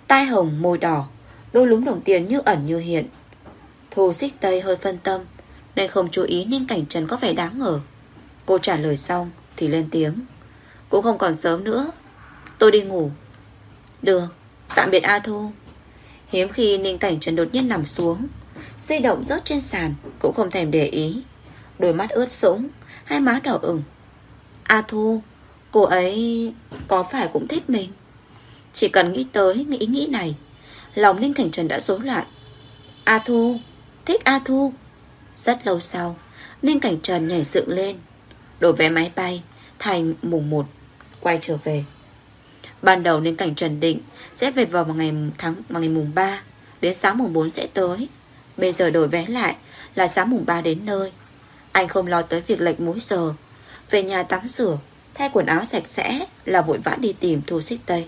Tai hồng môi đỏ, đôi lúm đồng tiền như ẩn như hiện. Thu Xích Tây hơi phân tâm nên không chú ý Ninh Cảnh Trần có vẻ đáng ngờ. Cô trả lời xong thì lên tiếng. Cũng không còn sớm nữa, tôi đi ngủ. Được, tạm biệt A Thu. Hiếm khi Ninh Cảnh Trần đột nhiên nằm xuống, di động rớt trên sàn cũng không thèm để ý. Đôi mắt ướt sũng, hai má đỏ ửng. A Thu, cô ấy có phải cũng thích mình? Chỉ cần nghĩ tới nghĩ nghĩ này, lòng Ninh Cảnh Trần đã rối loạn. A Thu, thích A Thu. Rất lâu sau, Ninh Cảnh Trần nhảy dựng lên, đổi vé máy bay thành mùng 1 quay trở về. Ban đầu Ninh Cảnh Trần định sẽ về vào ngày mùng 3, đến sáng mùng 4 sẽ tới. Bây giờ đổi vé lại là sáng mùng 3 đến nơi. Anh không lo tới việc lệch múi giờ, về nhà tắm rửa, thay quần áo sạch sẽ là vội vã đi tìm Thu Xích Tây.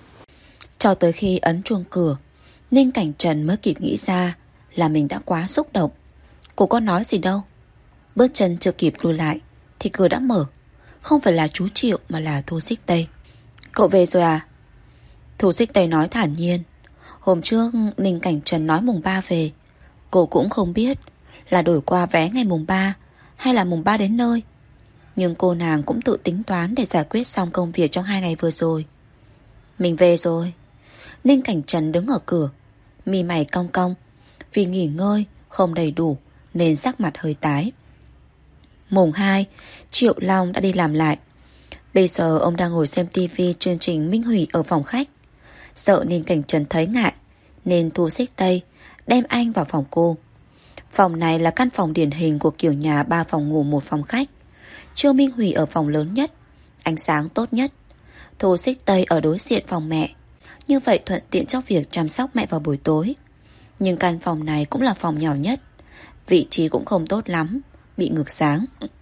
Cho tới khi ấn chuông cửa, Ninh Cảnh Trần mới kịp nghĩ ra là mình đã quá xúc động. Cô có nói gì đâu. Bước chân chưa kịp lùi lại thì cửa đã mở. Không phải là chú Triệu mà là Thu Xích Tây. Cậu về rồi à? Thu Xích Tây nói thản nhiên. Hôm trước Ninh Cảnh Trần nói mùng 3 về. Cô cũng không biết là đổi qua vé ngày mùng 3 hay là mùng 3 đến nơi. Nhưng cô nàng cũng tự tính toán để giải quyết xong công việc trong 2 ngày vừa rồi. Mình về rồi. Ninh Cảnh Trần đứng ở cửa, mi mày cong cong. Vì nghỉ ngơi không đầy đủ nên sắc mặt hơi tái. Mùng 2, Triệu Long đã đi làm lại. Bây giờ ông đang ngồi xem tivi chương trình Minh Hủy ở phòng khách. Sợ Ninh Cảnh Trần thấy ngại nên Thu Xích Tây đem anh vào phòng cô. Phòng này là căn phòng điển hình của kiểu nhà 3 phòng ngủ 1 phòng khách. Trương Minh Hủy ở phòng lớn nhất, ánh sáng tốt nhất. Thu Xích Tây ở đối diện phòng mẹ. Như vậy thuận tiện cho việc chăm sóc mẹ vào buổi tối. Nhưng căn phòng này cũng là phòng nhỏ nhất, vị trí cũng không tốt lắm, bị ngược sáng.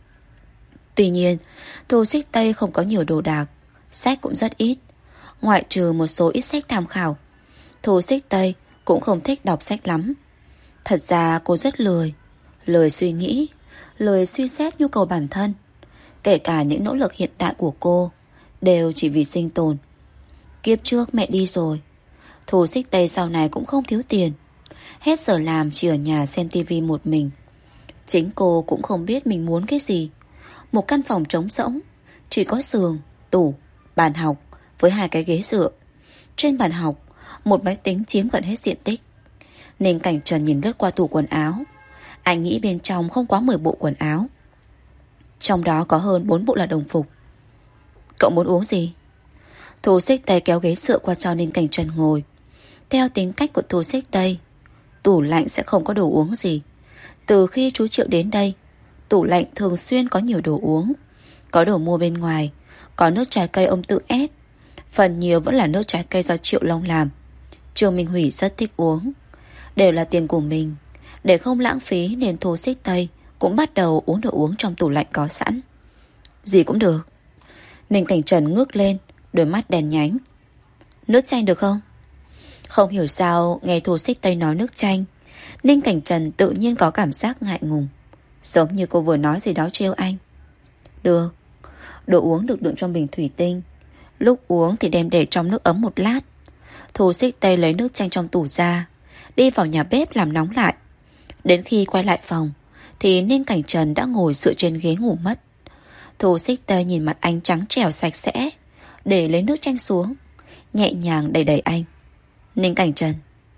Tuy nhiên, Thu Xích Tây không có nhiều đồ đạc, sách cũng rất ít. Ngoại trừ một số ít sách tham khảo, Thu Xích Tây cũng không thích đọc sách lắm. Thật ra cô rất lười suy nghĩ, lười suy xét nhu cầu bản thân. Kể cả những nỗ lực hiện tại của cô đều chỉ vì sinh tồn. Kiếp trước mẹ đi rồi, Thu Xích Tây sau này cũng không thiếu tiền. Hết giờ làm chỉ ở nhà xem tivi một mình. Chính cô cũng không biết mình muốn cái gì. Một căn phòng trống rỗng, chỉ có giường, tủ, bàn học với 2 cái ghế dựa. Trên bàn học, một máy tính chiếm gần hết diện tích. Ninh Cảnh Trần nhìn lướt qua tủ quần áo. Anh nghĩ bên trong không quá 10 bộ quần áo. Trong đó có hơn 4 bộ là đồng phục. Cậu muốn uống gì? Thu Xích Tây kéo ghế dựa qua cho Ninh Cảnh Trần ngồi. Theo tính cách của Thu Xích Tây, tủ lạnh sẽ không có đồ uống gì. Từ khi chú Triệu đến đây, tủ lạnh thường xuyên có nhiều đồ uống. Có đồ mua bên ngoài, có nước trái cây ông tự ép. Phần nhiều vẫn là nước trái cây do Triệu Long làm. Trương Minh Hủy rất thích uống. Đều là tiền của mình. Để không lãng phí nên Thu Xích Tây cũng bắt đầu uống đồ uống trong tủ lạnh có sẵn. Gì cũng được. Ninh Cảnh Trần ngước lên, đôi mắt đèn nhánh. Nước chanh được không? Không hiểu sao nghe Thu Xích Tây nói nước chanh, Ninh Cảnh Trần tự nhiên có cảm giác ngại ngùng, giống như cô vừa nói gì đó trêu anh. Được. Đồ uống được đựng trong bình thủy tinh. Lúc uống thì đem để trong nước ấm một lát. Thu Xích Tây lấy nước chanh trong tủ ra, đi vào nhà bếp làm nóng lại. Đến khi quay lại phòng thì Ninh Cảnh Trần đã ngồi dựa trên ghế ngủ mất. Thu Xích Tây nhìn mặt anh trắng trẻo sạch sẽ, để lấy nước chanh xuống, nhẹ nhàng đẩy đẩy anh. Ninh Cảnh Trần.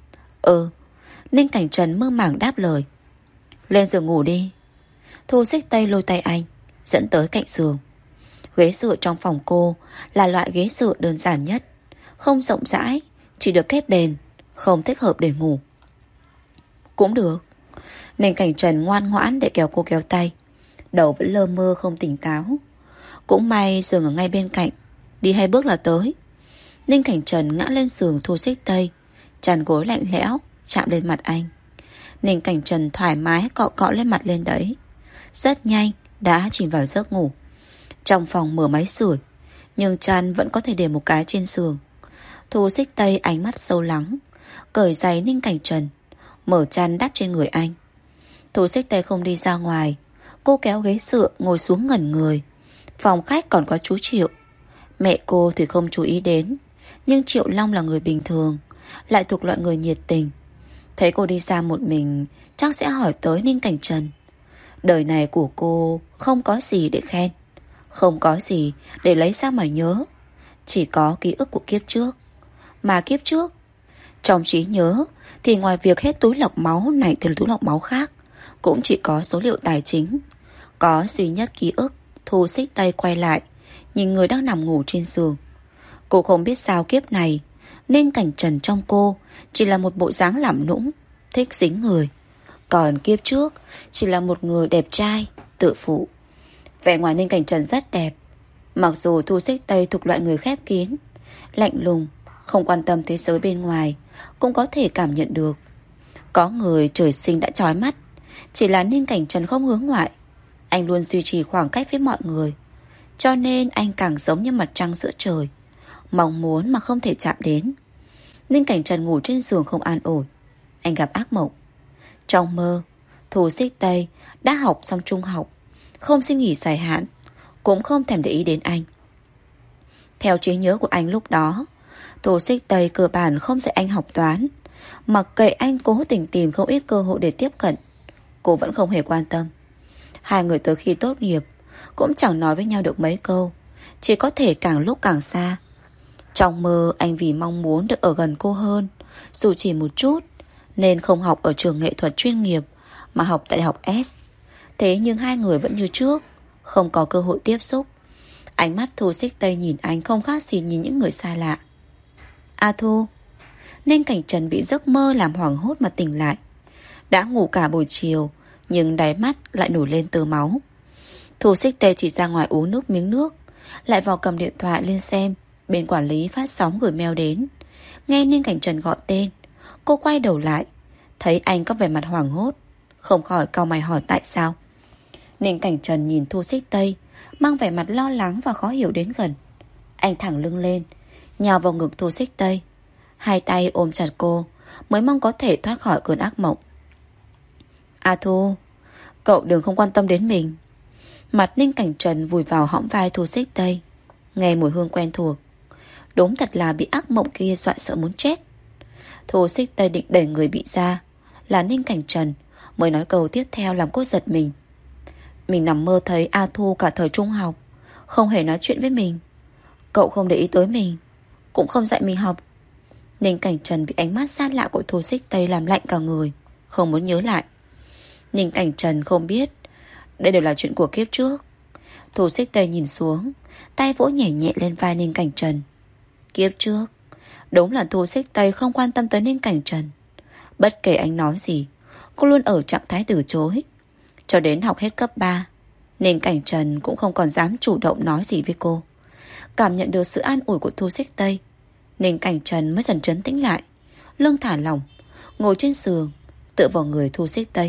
Ninh Cảnh Trần mơ màng đáp lời. Lên giường ngủ đi. Thu Xích Tây lôi tay anh, dẫn tới cạnh giường. Ghế dựa trong phòng cô là loại ghế dựa đơn giản nhất, không rộng rãi, chỉ được khép bền, không thích hợp để ngủ. Cũng được. Ninh Cảnh Trần ngoan ngoãn để kéo cô kéo tay. Đầu vẫn lơ mơ không tỉnh táo. Cũng may giường ở ngay bên cạnh, đi 2 bước là tới. Ninh Cảnh Trần ngã lên giường Thu Xích Tây, chăn gối lạnh lẽo chạm lên mặt anh. Ninh Cảnh Trần thoải mái cọ cọ lên mặt lên đấy. Rất nhanh đã chìm vào giấc ngủ. Trong phòng mở máy sưởi, nhưng chăn vẫn có thể để một cái trên giường. Thu Xích Tây ánh mắt sâu lắng, cởi giày Ninh Cảnh Trần, mở chăn đắp trên người anh. Thu Xích Tây không đi ra ngoài. Cô kéo ghế dựa ngồi xuống ngẩn người. Phòng khách còn có chú Triệu. Mẹ cô thì không chú ý đến, nhưng Triệu Long là người bình thường, lại thuộc loại người nhiệt tình. Thấy cô đi xa một mình, chắc sẽ hỏi tới Ninh Cảnh Trần. Đời này của cô không có gì để khen, không có gì để lấy sao mà nhớ. Chỉ có ký ức của kiếp trước. Mà kiếp trước, trong trí nhớ thì ngoài việc hết túi lọc máu này từ túi lọc máu khác, cũng chỉ có số liệu tài chính. Có duy nhất ký ức Thu Xích Tây quay lại, nhìn người đang nằm ngủ trên giường. Cô không biết sao kiếp này Ninh Cảnh Trần trong cô chỉ là một bộ dáng làm nũng, thích dính người. Còn kiếp trước chỉ là một người đẹp trai, tự phụ. Vẻ ngoài Ninh Cảnh Trần rất đẹp. Mặc dù Thu Xích Tây thuộc loại người khép kín, lạnh lùng, không quan tâm thế giới bên ngoài, cũng có thể cảm nhận được. Có người trời sinh đã chói mắt, chỉ là Ninh Cảnh Trần không hướng ngoại. Anh luôn duy trì khoảng cách với mọi người, cho nên anh càng giống như mặt trăng giữa trời, mong muốn mà không thể chạm đến. Ninh Cảnh Trần ngủ trên giường không an ổn. Anh gặp ác mộng. Trong mơ, Thu Xích Tây đã học xong trung học, không xin nghỉ dài hạn, cũng không thèm để ý đến anh. Theo trí nhớ của anh lúc đó, Thu Xích Tây cơ bản không dạy anh học toán. Mặc kệ anh cố tình tìm không ít cơ hội để tiếp cận, cô vẫn không hề quan tâm. Hai người tới khi tốt nghiệp cũng chẳng nói với nhau được mấy câu, chỉ có thể càng lúc càng xa. Trong mơ anh vì mong muốn được ở gần cô hơn, dù chỉ một chút, nên không học ở trường nghệ thuật chuyên nghiệp mà học tại Đại học S. Thế nhưng hai người vẫn như trước, không có cơ hội tiếp xúc. Ánh mắt Thu Xích Tây nhìn anh không khác gì nhìn những người xa lạ. A Thu. Ninh Cảnh Trần bị giấc mơ làm hoảng hốt mà tỉnh lại. Đã ngủ cả buổi chiều, nhưng đáy mắt lại nổi lên tơ máu. Thu Xích Tây chỉ ra ngoài uống miếng nước, lại vào cầm điện thoại lên xem. Bên quản lý phát sóng gửi mail đến. Nghe Ninh Cảnh Trần gọi tên, cô quay đầu lại, thấy anh có vẻ mặt hoảng hốt, không khỏi cau mày hỏi tại sao. Ninh Cảnh Trần nhìn Thu Xích Tây, mang vẻ mặt lo lắng và khó hiểu đến gần. Anh thẳng lưng lên, nhào vào ngực Thu Xích Tây, hai tay ôm chặt cô, mới mong có thể thoát khỏi cơn ác mộng. A Thu, cậu đừng không quan tâm đến mình. Mặt Ninh Cảnh Trần vùi vào hõm vai Thu Xích Tây, nghe mùi hương quen thuộc. Đúng thật là bị ác mộng kia dọa sợ muốn chết. Thu Xích Tây định đẩy người bị ra, là Ninh Cảnh Trần mới nói câu tiếp theo làm cô giật mình. Mình nằm mơ thấy A Thu cả thời trung học, không hề nói chuyện với mình. Cậu không để ý tới mình, cũng không dạy mình học. Ninh Cảnh Trần bị ánh mắt xa lạ của Thu Xích Tây làm lạnh cả người, không muốn nhớ lại. Ninh Cảnh Trần không biết đây đều là chuyện của kiếp trước. Thu Xích Tây nhìn xuống, tay vỗ nhẹ nhẹ lên vai Ninh Cảnh Trần. Kiếp trước, đúng là Thu Xích Tây không quan tâm tới Ninh Cảnh Trần. Bất kể anh nói gì, cô luôn ở trạng thái từ chối. Cho đến học hết cấp 3, Ninh Cảnh Trần cũng không còn dám chủ động nói gì với cô. Cảm nhận được sự an ủi của Thu Xích Tây, Ninh Cảnh Trần mới dần trấn tĩnh lại, lưng thả lỏng, ngồi trên giường, tựa vào người Thu Xích Tây.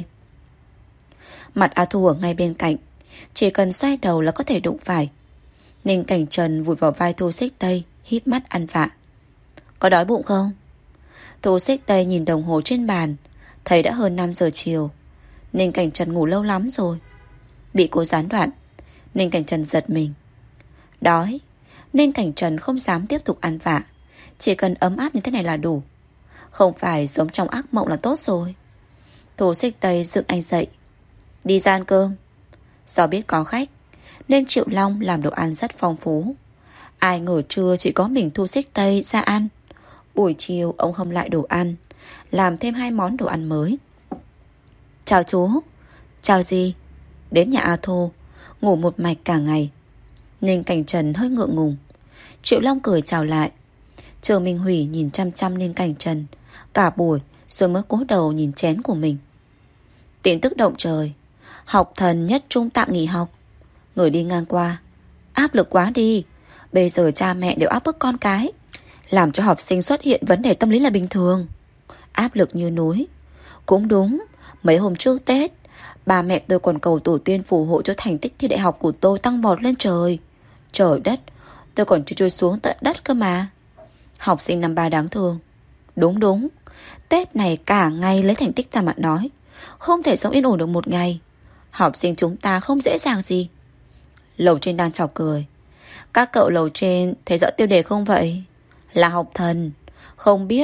Mặt A Thu ở ngay bên cạnh, chỉ cần xoay đầu là có thể đụng phải. Ninh Cảnh Trần vùi vào vai Thu Xích Tây, híp mắt ăn vạ. Có đói bụng không? Thu Xích Tây nhìn đồng hồ trên bàn, thấy đã hơn 5 giờ chiều. Ninh Cảnh Trần ngủ lâu lắm rồi. Bị cô gián đoạn, Ninh Cảnh Trần giật mình. Đói. Ninh Cảnh Trần không dám tiếp tục ăn vạ, chỉ cần ấm áp như thế này là đủ. Không phải giống trong ác mộng là tốt rồi. Thu Xích Tây dựng anh dậy. Đi ra ăn cơm. Do biết có khách nên Triệu Long làm đồ ăn rất phong phú. Ai ngờ trưa chỉ có mình Thu Xích Tây ra ăn. Buổi chiều ông hâm lại đồ ăn, làm thêm 2 món đồ ăn mới. Chào chú. Chào gì? Đến nhà A Thu, ngủ một mạch cả ngày. Ninh Cảnh Trần hơi ngượng ngùng. Triệu Long cười chào lại. Trường Minh Hủy nhìn chăm chăm Ninh Cảnh Trần cả buổi, rồi mới cúi đầu nhìn chén của mình. Tin tức động trời, học thần nhất trung tạm nghỉ học. Người đi ngang qua, áp lực quá đi. Bây giờ cha mẹ đều áp bức con cái, làm cho học sinh xuất hiện vấn đề tâm lý là bình thường. Áp lực như núi. Cũng đúng, mấy hôm trước Tết, ba mẹ tôi còn cầu tổ tiên phù hộ cho thành tích thi đại học của tôi tăng vọt lên trời. Trời đất, tôi còn chưa trôi xuống tận đất cơ mà. Học sinh năm 3 đáng thương. Đúng đúng, Tết này cả ngày lấy thành tích ra mà nói, không thể sống yên ổn được một ngày. Học sinh chúng ta không dễ dàng gì. Lầu trên đang chọc cười. Các cậu lầu trên thấy rõ tiêu đề không vậy? Là học thần. Không biết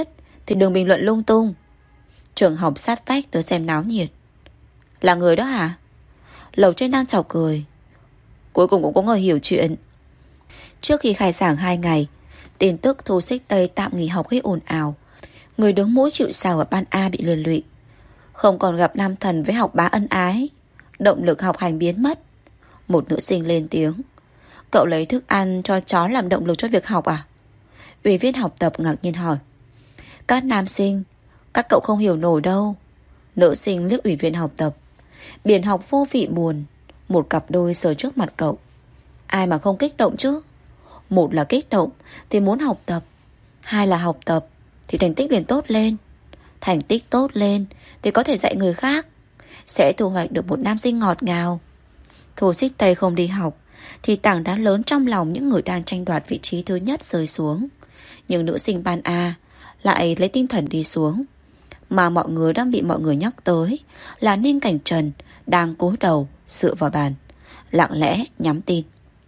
thì đừng bình luận lung tung. Trường học sát vách tới xem náo nhiệt. Là người đó hả? Lầu trên đang chọc cười. Cuối cùng cũng có người hiểu chuyện. Trước khi khai giảng 2 ngày, tin tức Thu Xích Tây tạm nghỉ học gây ồn ào. Người đứng mũi chịu sào ở ban A bị liên lụy. Không còn gặp nam thần với học bá ân ái. Động lực học hành biến mất. Một nữ sinh lên tiếng. Cậu lấy thức ăn cho chó làm động lực cho việc học à? Ủy viên học tập ngạc nhiên hỏi. Các nam sinh, các cậu không hiểu nổi đâu. Nữ sinh liếc ủy viên học tập. Biển học vô vị buồn. Một cặp đôi sờ trước mặt cậu. Ai mà không kích động chứ? Một là kích động thì muốn học tập. Hai là học tập thì thành tích liền tốt lên. Thành tích tốt lên thì có thể dạy người khác. Sẽ thu hoạch được một nam sinh ngọt ngào. Thu Xích Tây không đi học thì tảng đá lớn trong lòng những người đang tranh đoạt vị trí thứ nhất rơi xuống. Nhưng nữ sinh ban A lại lấy tinh thần đi xuống. Mà mọi người đang bị mọi người nhắc tới là Ninh Cảnh Trần đang cúi đầu dựa vào bàn, lặng lẽ nhắn tin.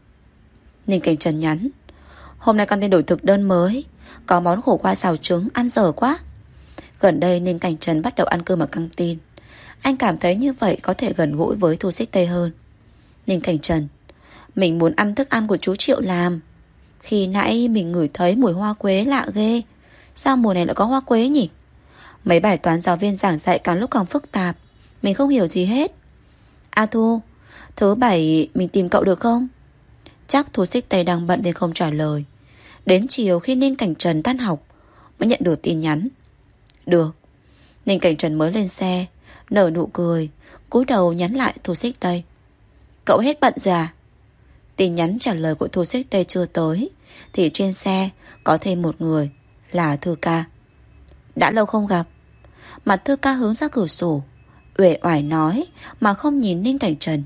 Ninh Cảnh Trần nhắn. Hôm nay con tên đổi thực đơn mới, có món khổ qua xào trứng ăn dở quá. Gần đây Ninh Cảnh Trần bắt đầu ăn cơm ở căng tin. Anh cảm thấy như vậy có thể gần gũi với Thu Xích Tây hơn. Ninh Cảnh Trần, mình muốn ăn thức ăn của chú Triệu làm. Khi nãy mình ngửi thấy mùi hoa quế lạ ghê. Sao mùa này lại có hoa quế nhỉ? Mấy bài toán giáo viên giảng dạy càng lúc càng phức tạp. Mình không hiểu gì hết. A Thu, thứ 7 mình tìm cậu được không? Chắc Thu Xích Tây đang bận nên không trả lời. Đến chiều khi Ninh Cảnh Trần tan học mới nhận được tin nhắn. Được. Ninh Cảnh Trần mới lên xe, nở nụ cười, cúi đầu nhắn lại Thu Xích Tây. Cậu hết bận rồi à? Tin nhắn trả lời của Thu Xích Tây chưa tới thì trên xe có thêm một người, là Thư Ca. Đã lâu không gặp. Mặt Thư Ca hướng ra cửa sổ, uể oải nói mà không nhìn Ninh Cảnh Trần.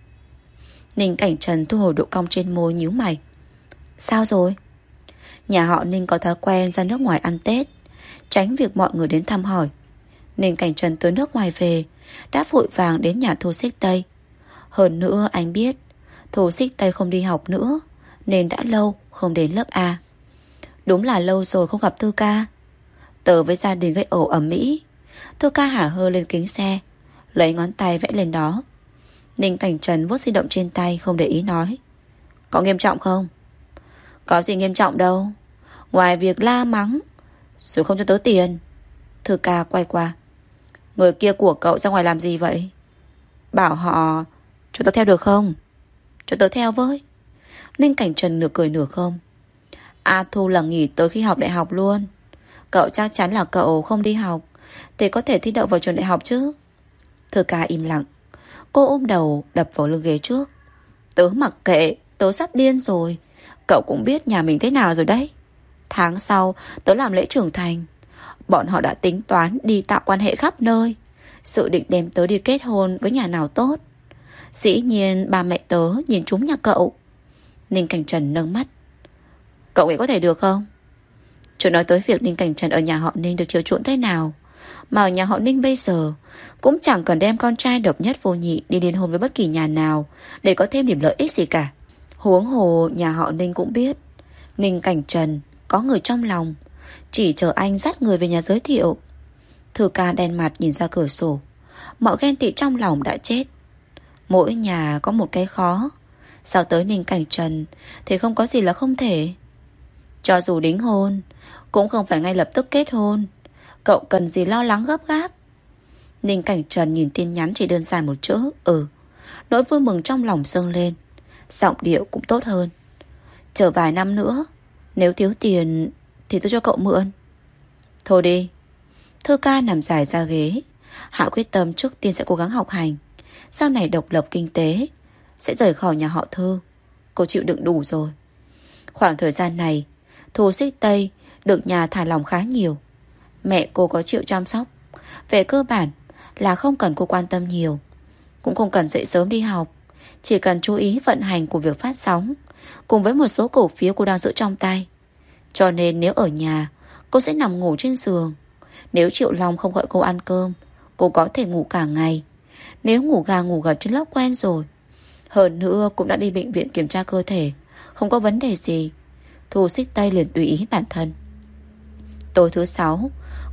Ninh Cảnh Trần thu hồi độ cong trên môi, nhíu mày. Sao rồi? Nhà họ Ninh có thói quen ra nước ngoài ăn Tết, tránh việc mọi người đến thăm hỏi. Ninh Cảnh Trần tới nước ngoài về đã vội vàng đến nhà Thu Xích Tây. Hơn nữa anh biết Thu Xích Tây không đi học nữa nên đã lâu không đến lớp A. Đúng là lâu rồi không gặp Thư Ca. Tớ với gia đình gây ổ ầm ĩ. Thư Ca hả hơ lên kính xe, lấy ngón tay vẽ lên đó. Ninh Cảnh Trần vuốt di động trên tay, không để ý nói. Có nghiêm trọng không? Có gì nghiêm trọng đâu, ngoài việc la mắng rồi không cho tớ tiền. Thư Ca quay qua. Người kia của cậu ra ngoài làm gì vậy? Bảo họ cho tớ theo được không? Cho tớ theo với. Ninh Cảnh Trần nửa cười nửa không. A Thu là nghỉ tới khi học đại học luôn. Cậu chắc chắn là cậu không đi học thì có thể thi đậu vào trường đại học chứ? Thư Ca im lặng. Cô ôm đầu đập vào lưng ghế trước. Tớ mặc kệ, tớ sắp điên rồi. Cậu cũng biết nhà mình thế nào rồi đấy. Tháng sau tớ làm lễ trưởng thành. Bọn họ đã tính toán đi tạo quan hệ khắp nơi, dự định đem tớ đi kết hôn với nhà nào tốt. Dĩ nhiên ba mẹ tớ nhìn trúng nhà cậu. Ninh Cảnh Trần nâng mắt. Cậu nghĩ có thể được không? Chưa nói tới việc Ninh Cảnh Trần ở nhà họ Ninh được chiều chuộng thế nào, mà ở nhà họ Ninh bây giờ cũng chẳng cần đem con trai độc nhất vô nhị đi liên hôn với bất kỳ nhà nào để có thêm điểm lợi ích gì cả. Huống hồ nhà họ Ninh cũng biết Ninh Cảnh Trần có người trong lòng, chỉ chờ anh dắt người về nhà giới thiệu. Thư Ca đen mặt nhìn ra cửa sổ. Mọi ghen tị trong lòng đã chết. Mỗi nhà có một cái khó. Sao tới Ninh Cảnh Trần thì không có gì là không thể. Cho dù đính hôn cũng không phải ngay lập tức kết hôn. Cậu cần gì lo lắng gấp gáp. Ninh Cảnh Trần nhìn tin nhắn chỉ đơn giản một chữ nỗi vui mừng trong lòng dâng lên. Giọng điệu cũng tốt hơn. Chờ vài năm nữa, nếu thiếu tiền thì tôi cho cậu mượn. Thôi đi. Thư Ca nằm dài ra ghế. Hạ quyết tâm trước tiên sẽ cố gắng học hành, sau này độc lập kinh tế, sẽ rời khỏi nhà họ Thư. Cô chịu đựng đủ rồi. Khoảng thời gian này Thu Xích Tây được nhà thả lỏng khá nhiều. Mẹ cô có chịu chăm sóc. Về cơ bản là không cần cô quan tâm nhiều, cũng không cần dậy sớm đi học. Chỉ cần chú ý vận hành của việc phát sóng cùng với một số cổ phiếu cô đang giữ trong tay. Cho nên nếu ở nhà, cô sẽ nằm ngủ trên giường. Nếu Triệu Long không gọi cô ăn cơm, cô có thể ngủ cả ngày. Nếu ngủ gà ngủ gật trên lớp quen rồi. Hơn nữa cũng đã đi bệnh viện kiểm tra cơ thể, không có vấn đề gì. Thu Xích Tây liền tùy ý bản thân. Tối thứ 6,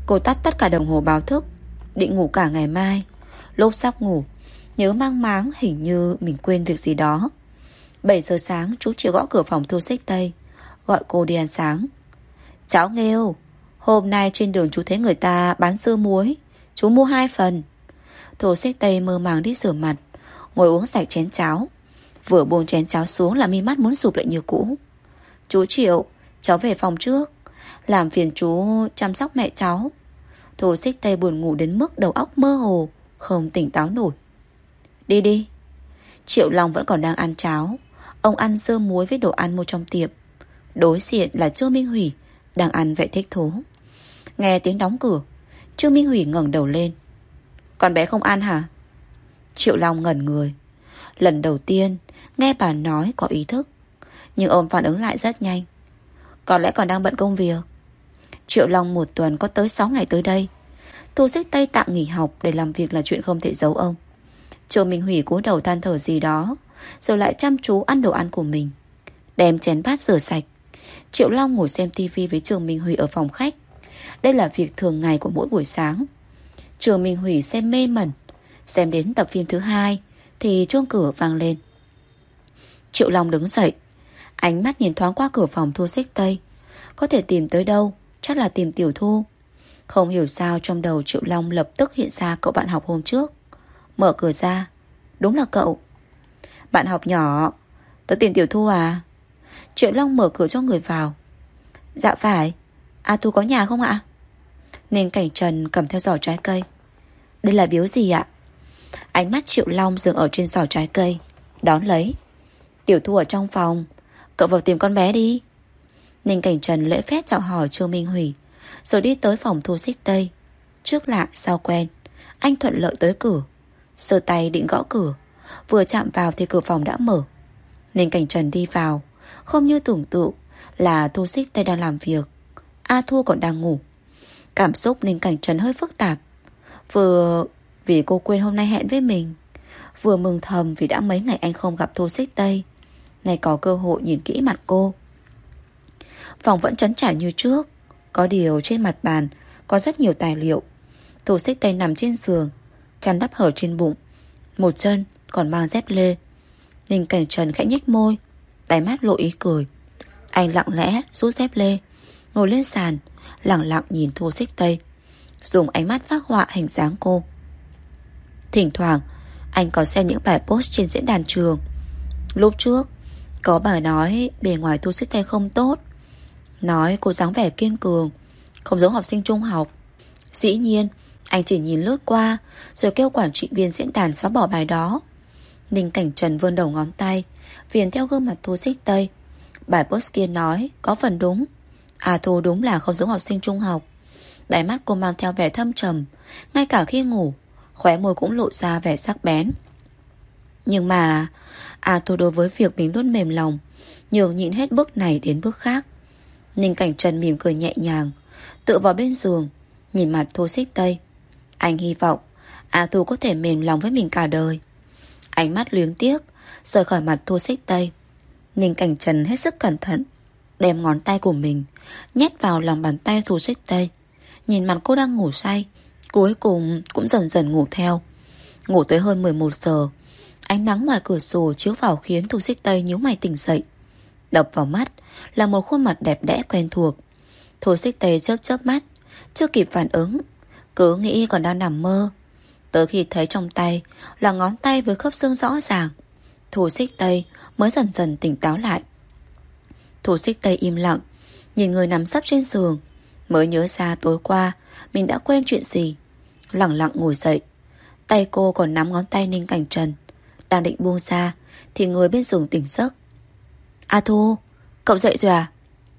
Cô tắt tất cả đồng hồ báo thức, định ngủ cả ngày mai. Lúc sắp ngủ, nhớ mang máng hình như mình quên việc gì đó. 7 giờ sáng chú Triệu gõ cửa phòng Thu Xích Tây, gọi cô đi ăn sáng. Cháu Nghêu, hôm nay trên đường chú thấy người ta bán sữa muối, chú mua 2 phần. Thu Xích Tây mơ màng đi rửa mặt, ngồi uống sạch chén cháo. Vừa buông chén cháo xuống là mi mắt muốn sụp lại như cũ. Chú Triệu, cháu về phòng trước, làm phiền chú chăm sóc mẹ cháu. Thu Xích Tây buồn ngủ đến mức đầu óc mơ hồ, không tỉnh táo nổi. Đi đi. Triệu Long vẫn còn đang ăn cháo. Ông ăn sơ muối với đồ ăn mua trong tiệm. Đối diện là Trương Minh Hủy đang ăn vẻ thích thú. Nghe tiếng đóng cửa, Trương Minh Hủy ngẩng đầu lên. Con bé không ăn hả? Triệu Long ngẩn người. Lần đầu tiên nghe bà nói có ý thức, nhưng ông phản ứng lại rất nhanh. Có lẽ còn đang bận công việc. Triệu Long một tuần có tới 6 ngày tới đây. Thu Xích Tây tạm nghỉ học để làm việc là chuyện không thể giấu ông. Trương Minh Hủy cúi đầu than thở gì đó, rồi lại chăm chú ăn đồ ăn của mình, đem chén bát rửa sạch. Triệu Long ngồi xem tivi với Trương Minh Hủy ở phòng khách. Đây là việc thường ngày của mỗi buổi sáng. Trương Minh Hủy xem mê mẩn. Xem đến tập phim thứ 2 thì chuông cửa vang lên. Triệu Long đứng dậy, ánh mắt nhìn thoáng qua cửa phòng Thu Xích Tây. Có thể tìm tới đâu, chắc là tìm Tiểu Thu. Không hiểu sao trong đầu Triệu Long lập tức hiện ra cậu bạn học hôm trước. Mở cửa ra, đúng là cậu. Bạn học nhỏ, tớ tìm Tiểu Thu à? Triệu Long mở cửa cho người vào. Dạ phải. A Thu có nhà không ạ? Nên Cảnh Trần cầm theo giỏ trái cây. Đây là biếu gì ạ? Ánh mắt Triệu Long dừng ở trên giỏ trái cây, đón lấy. Tiểu Thu ở trong phòng, cậu vào tìm con bé đi. Ninh Cảnh Trần lễ phép chào hỏi Trương Minh Hủy, rồi đi tới phòng Thu Xích Tây. Trước lạ sau quen, anh thuận lợi tới cửa, giơ tay định gõ cửa. Vừa chạm vào thì cửa phòng đã mở. Ninh Cảnh Trần đi vào, không như tưởng tượng là Thu Xích Tây đang làm việc, A Thu còn đang ngủ. Cảm xúc Ninh Cảnh Trần hơi phức tạp. Vừa vì cô quên hôm nay hẹn với mình, vừa mừng thầm vì đã mấy ngày anh không gặp Thu Xích Tây, nay có cơ hội nhìn kỹ mặt cô. Phòng vẫn trấn trải như trước. Có điều trên mặt bàn có rất nhiều tài liệu. Thu Xích Tây nằm trên giường, chăn đắp hở trên bụng, một chân còn mang dép lê. Ninh Cảnh Trần khẽ nhếch môi, đáy mắt lộ ý cười. Anh lặng lẽ rút dép lê, ngồi lên sàn, lặng lặng nhìn Thu Xích Tây, dùng ánh mắt phác họa hình dáng cô. Thỉnh thoảng anh có xem những bài post trên diễn đàn trường. Lúc trước có bài nói bề ngoài Thu Xích Tây không tốt, nói cô dáng vẻ kiên cường, không giống học sinh trung học. Dĩ nhiên anh chỉ nhìn lướt qua, rồi kêu quản trị viên diễn đàn xóa bỏ bài đó. Ninh Cảnh Trần vươn đầu ngón tay viền theo gương mặt Thu Xích Tây. Bài post kia nói có phần đúng. À Thu đúng là không giống học sinh trung học. Đáy mắt cô mang theo vẻ thâm trầm, ngay cả khi ngủ, khóe môi cũng lộ ra vẻ sắc bén. Nhưng mà Thu đối với việc mình luôn mềm lòng, nhường nhịn hết bước này đến bước khác. Ninh Cảnh Trần mỉm cười nhẹ nhàng, tựa vào bên giường, nhìn mặt Thu Xích Tây. Anh hy vọng Thu có thể mềm lòng với mình cả đời. Ánh mắt luyến tiếc rời khỏi mặt Thu Xích Tây. Ninh Cảnh Trần hết sức cẩn thận, đem ngón tay của mình nhét vào lòng bàn tay Thu Xích Tây. Nhìn mặt cô đang ngủ say, cuối cùng cũng dần dần ngủ theo. Ngủ tới hơn 11 giờ. Ánh nắng ngoài cửa sổ chiếu vào khiến Thu Xích Tây nhíu mày tỉnh dậy. Đập vào mắt là một khuôn mặt đẹp đẽ quen thuộc. Thu Xích Tây chớp chớp mắt, chưa kịp phản ứng, cứ nghĩ còn đang nằm mơ. Tới khi thấy trong tay là ngón tay với khớp xương rõ ràng, Thu Xích Tây mới dần dần tỉnh táo lại. Thu Xích Tây im lặng, nhìn người nằm sấp trên giường, mới nhớ ra tối qua mình đã quên chuyện gì. Lẳng lặng ngồi dậy, tay cô còn nắm ngón tay Ninh Cảnh Trần. Đang định buông ra thì người bên giường tỉnh giấc. A Thu, cậu dậy rồi à?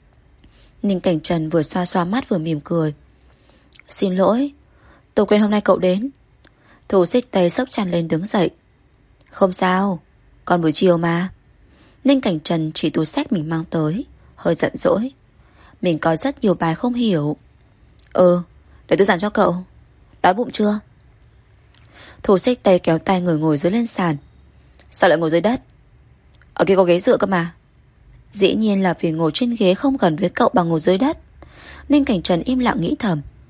Ninh Cảnh Trần vừa xoa xoa mắt vừa mỉm cười. Xin lỗi, tôi quên hôm nay cậu đến. Thu Xích Tây xốc chăn lên đứng dậy. Không sao, còn buổi chiều mà. Ninh Cảnh Trần chỉ túi sách mình mang tới, hơi giận dỗi. Mình có rất nhiều bài không hiểu. Để tôi giảng cho cậu. Đói bụng chưa? Thu Xích Tây kéo tay người ngồi dưới lên sàn. Sao lại ngồi dưới đất? Ở kia có ghế dựa cơ mà. Dĩ nhiên là vì ngồi trên ghế không gần với cậu bằng ngồi dưới đất. Ninh Cảnh Trần im lặng nghĩ thầm.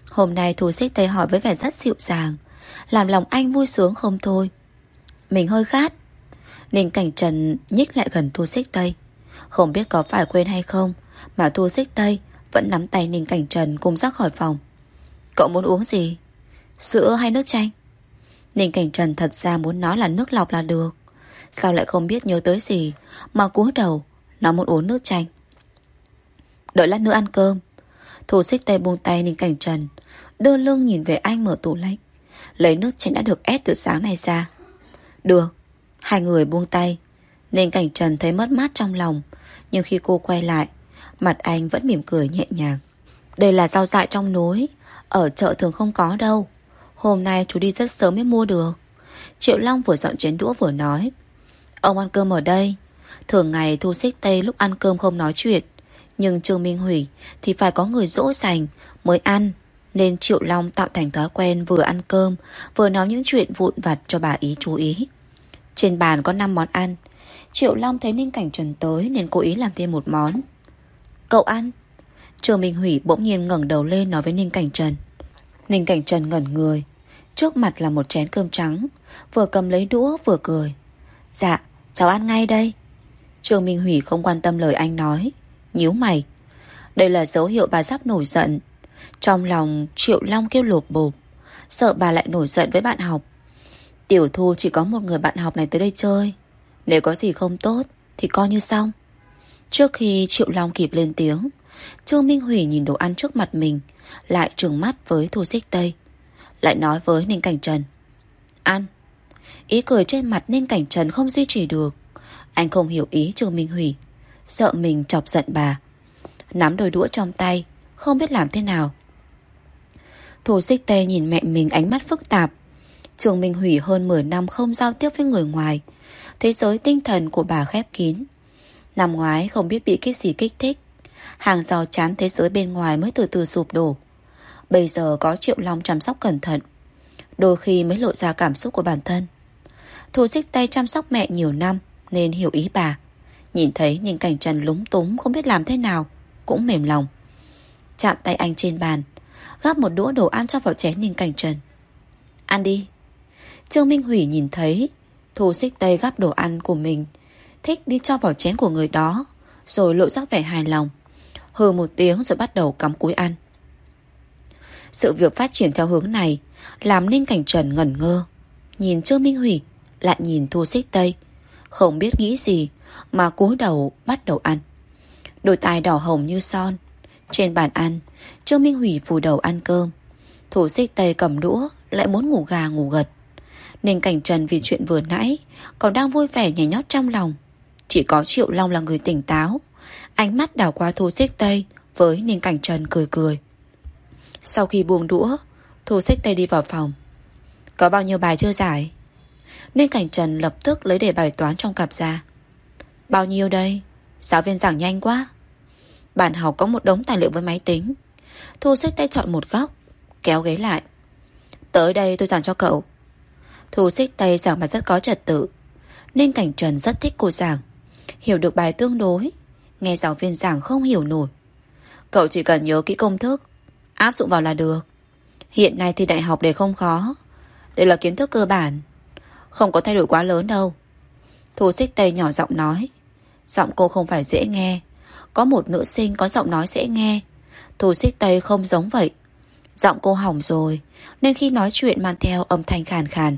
Hôm nay Thu Xích Tây hỏi với vẻ rất dịu dàng, làm lòng anh vui sướng không thôi. Mình hơi khát. Ninh Cảnh Trần nhích lại gần Thu Xích Tây. Không biết có phải quên hay không mà Thu Xích Tây vẫn nắm tay Ninh Cảnh Trần cùng ra khỏi phòng. Cậu muốn uống gì? Sữa hay nước chanh? Ninh Cảnh Trần thật ra muốn nói là nước lọc là được. Sao lại không biết nhớ tới gì mà cúi đầu nó muốn uống nước chanh. Đợi lát nữa ăn cơm. Thu Xích Tây buông tay Ninh Cảnh Trần, đưa lưng nhìn về anh mở tủ lạnh, lấy nước chanh đã được ép từ sáng nay ra. Được. Hai người buông tay. Ninh Cảnh Trần thấy mất mát trong lòng, nhưng khi cô quay lại, mặt anh vẫn mỉm cười nhẹ nhàng. Đây là rau dại trong núi, ở chợ thường không có đâu. Hôm nay chú đi rất sớm mới mua được. Triệu Long vừa dọn chén đũa vừa nói. Ông ăn cơm ở đây. Thường ngày Thu Xích Tây lúc ăn cơm không nói chuyện, nhưng Trương Minh Hủy thì phải có người dỗ dành mới ăn, nên Triệu Long tạo thành thói quen vừa ăn cơm vừa nói những chuyện vụn vặt cho bà ý chú ý. Trên bàn có 5 món ăn. Triệu Long thấy Ninh Cảnh Trần tới nên cố ý làm thêm một món. Cậu ăn. Trương Minh Hủy bỗng nhiên ngẩng đầu lên nói với Ninh Cảnh Trần. Ninh Cảnh Trần ngẩn người. Trước mặt là một chén cơm trắng, vừa cầm lấy đũa vừa cười. Dạ, cháu ăn ngay đây. Trương Minh Hủy không quan tâm lời anh nói, nhíu mày. Đây là dấu hiệu bà sắp nổi giận. Trong lòng Triệu Long kêu lộp bộp, sợ bà lại nổi giận với bạn học. Tiểu Thu chỉ có một người bạn học này tới đây chơi, nếu có gì không tốt thì coi như xong. Trước khi Triệu Long kịp lên tiếng, Trương Minh Hủy nhìn đồ ăn trước mặt mình, lại trừng mắt với Thu Xích Tây, lại nói với Ninh Cảnh Trần. Ăn. Ý cười trên mặt Ninh Cảnh Trần không duy trì được. Anh không hiểu ý Trương Minh Hủy, sợ mình chọc giận bà, nắm đôi đũa trong tay, không biết làm thế nào. Thu Xích Tây nhìn mẹ mình ánh mắt phức tạp. Trương Minh Hủy hơn 10 năm không giao tiếp với người ngoài, thế giới tinh thần của bà khép kín. Năm ngoái không biết bị cái gì kích thích, hàng rào chắn thế giới bên ngoài mới từ từ sụp đổ. Bây giờ có Triệu Long chăm sóc cẩn thận, đôi khi mới lộ ra cảm xúc của bản thân. Thu Xích Tây chăm sóc mẹ nhiều năm nên hiểu ý bà. Nhìn thấy Ninh Cảnh Trần lúng túng không biết làm thế nào, cũng mềm lòng. Chạm tay anh trên bàn, gắp một đũa đồ ăn cho vào chén Ninh Cảnh Trần. Ăn đi. Trương Minh Hủy nhìn thấy Thu Xích Tây gắp đồ ăn của mình, thích đi cho vào chén của người đó, rồi lộ ra vẻ hài lòng, hừ một tiếng rồi bắt đầu cắm cúi ăn. Sự việc phát triển theo hướng này làm Ninh Cảnh Trần ngẩn ngơ, nhìn Trương Minh Hủy, lại nhìn Thu Xích Tây, không biết nghĩ gì mà cúi đầu bắt đầu ăn. Đôi tai đỏ hồng như son. Trên bàn ăn, Trương Minh Hủy vùi đầu ăn cơm. Thu Xích Tây cầm đũa lại muốn ngủ gà ngủ gật. Ninh Cảnh Trần vì chuyện vừa nãy còn đang vui vẻ nhảy nhót trong lòng. Chỉ có Triệu Long là người tỉnh táo, ánh mắt đảo qua Thu Xích Tây với Ninh Cảnh Trần cười cười. Sau khi buông đũa, Thu Xích Tây đi vào phòng. Có bao nhiêu bài chưa giải? Ninh Cảnh Trần lập tức lấy đề bài toán trong cặp ra. Bao nhiêu đây? Giáo viên giảng nhanh quá. Bản học có một đống tài liệu với máy tính. Thu Xích Tây chọn một góc, kéo ghế lại. Tới đây tôi giảng cho cậu. Thu Xích Tây giảng bài rất có trật tự. Ninh Cảnh Trần rất thích cô giảng, hiểu được bài tương đối. Nghe giáo viên giảng không hiểu nổi. Cậu chỉ cần nhớ kỹ công thức, áp dụng vào là được. Hiện nay thì đại học đề không khó, đây là kiến thức cơ bản, không có thay đổi quá lớn đâu. Thu Xích Tây nhỏ giọng nói. Giọng cô không phải dễ nghe. Có một nữ sinh có giọng nói dễ nghe, Thu Xích Tây không giống vậy. Giọng cô hỏng rồi, nên khi nói chuyện mang theo âm thanh khàn khàn.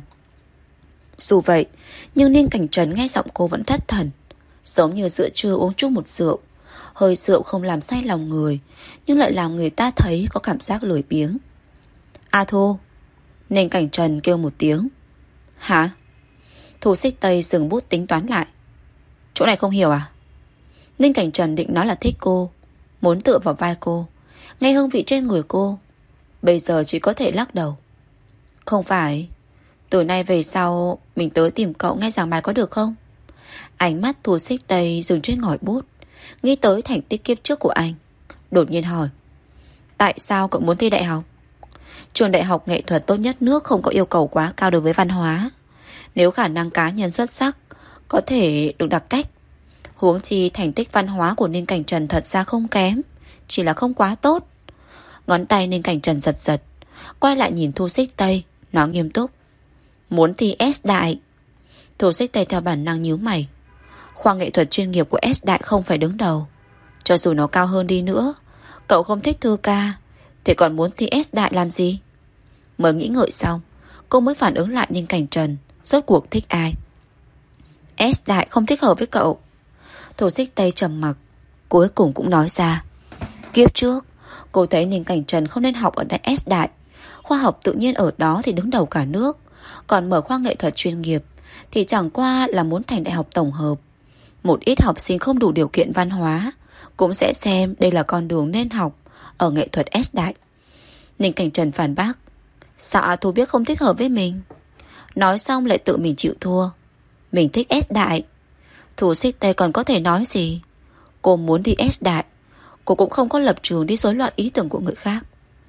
Dù vậy, nhưng Ninh Cảnh Trần nghe giọng cô vẫn thất thần, giống như giữa trưa uống chung một rượu. Hơi rượu không làm say lòng người, nhưng lại làm người ta thấy có cảm giác lười biếng. A Thu. Ninh Cảnh Trần kêu một tiếng. Hả? Thu Xích Tây dừng bút tính toán lại. Chỗ này không hiểu à? Ninh Cảnh Trần định nói là thích cô, muốn tựa vào vai cô, nghe hương vị trên người cô. Bây giờ chỉ có thể lắc đầu. Không phải. Từ nay về sau mình tới tìm cậu nghe giảng bài có được không? Ánh mắt Thu Xích Tây dừng trên ngòi bút, nghĩ tới thành tích kiếp trước của anh, đột nhiên hỏi. Tại sao cậu muốn thi đại học? Trường đại học nghệ thuật tốt nhất nước không có yêu cầu quá cao đối với văn hóa. Nếu khả năng cá nhân xuất sắc, có thể được đặc cách. Huống chi thành tích văn hóa của Ninh Cảnh Trần thật ra không kém, chỉ là không quá tốt. Ngón tay Ninh Cảnh Trần giật giật, quay lại nhìn Thu Xích Tây, nó nghiêm túc. Muốn thi S đại. Thu Xích Tây theo bản năng nhíu mày. Khoa nghệ thuật chuyên nghiệp của S đại không phải đứng đầu. Cho dù nó cao hơn đi nữa, cậu không thích thư ca thì còn muốn thi S đại làm gì? Mới nghĩ ngợi xong, cô mới phản ứng lại Ninh Cảnh Trần rốt cuộc thích ai. S đại không thích hợp với cậu. Thu Xích Tây trầm mặc, cuối cùng cũng nói ra. Kiếp trước cô thấy Ninh Cảnh Trần không nên học ở đại S đại. Khoa học tự nhiên ở đó thì đứng đầu cả nước, còn mở khoa nghệ thuật chuyên nghiệp thì chẳng qua là muốn thành đại học tổng hợp. Một ít học sinh không đủ điều kiện văn hóa cũng sẽ xem đây là con đường nên học ở nghệ thuật S đại. Ninh Cảnh Trần phản bác. Sao A Thu biết không thích hợp với mình? Nói xong lại tự mình chịu thua. Mình thích S đại. Thu Xích Tây còn có thể nói gì? Cô muốn đi S đại, cô cũng không có lập trường đi rối loạn ý tưởng của người khác.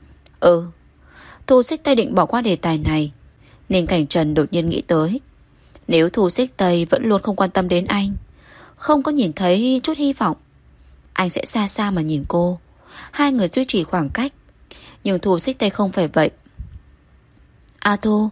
Thu Xích Tây định bỏ qua đề tài này. Ninh Cảnh Trần đột nhiên nghĩ tới, nếu Thu Xích Tây vẫn luôn không quan tâm đến anh, không có nhìn thấy chút hy vọng, anh sẽ xa xa mà nhìn cô. Hai người duy trì khoảng cách. Nhưng Thu Xích Tây không phải vậy. A Thu,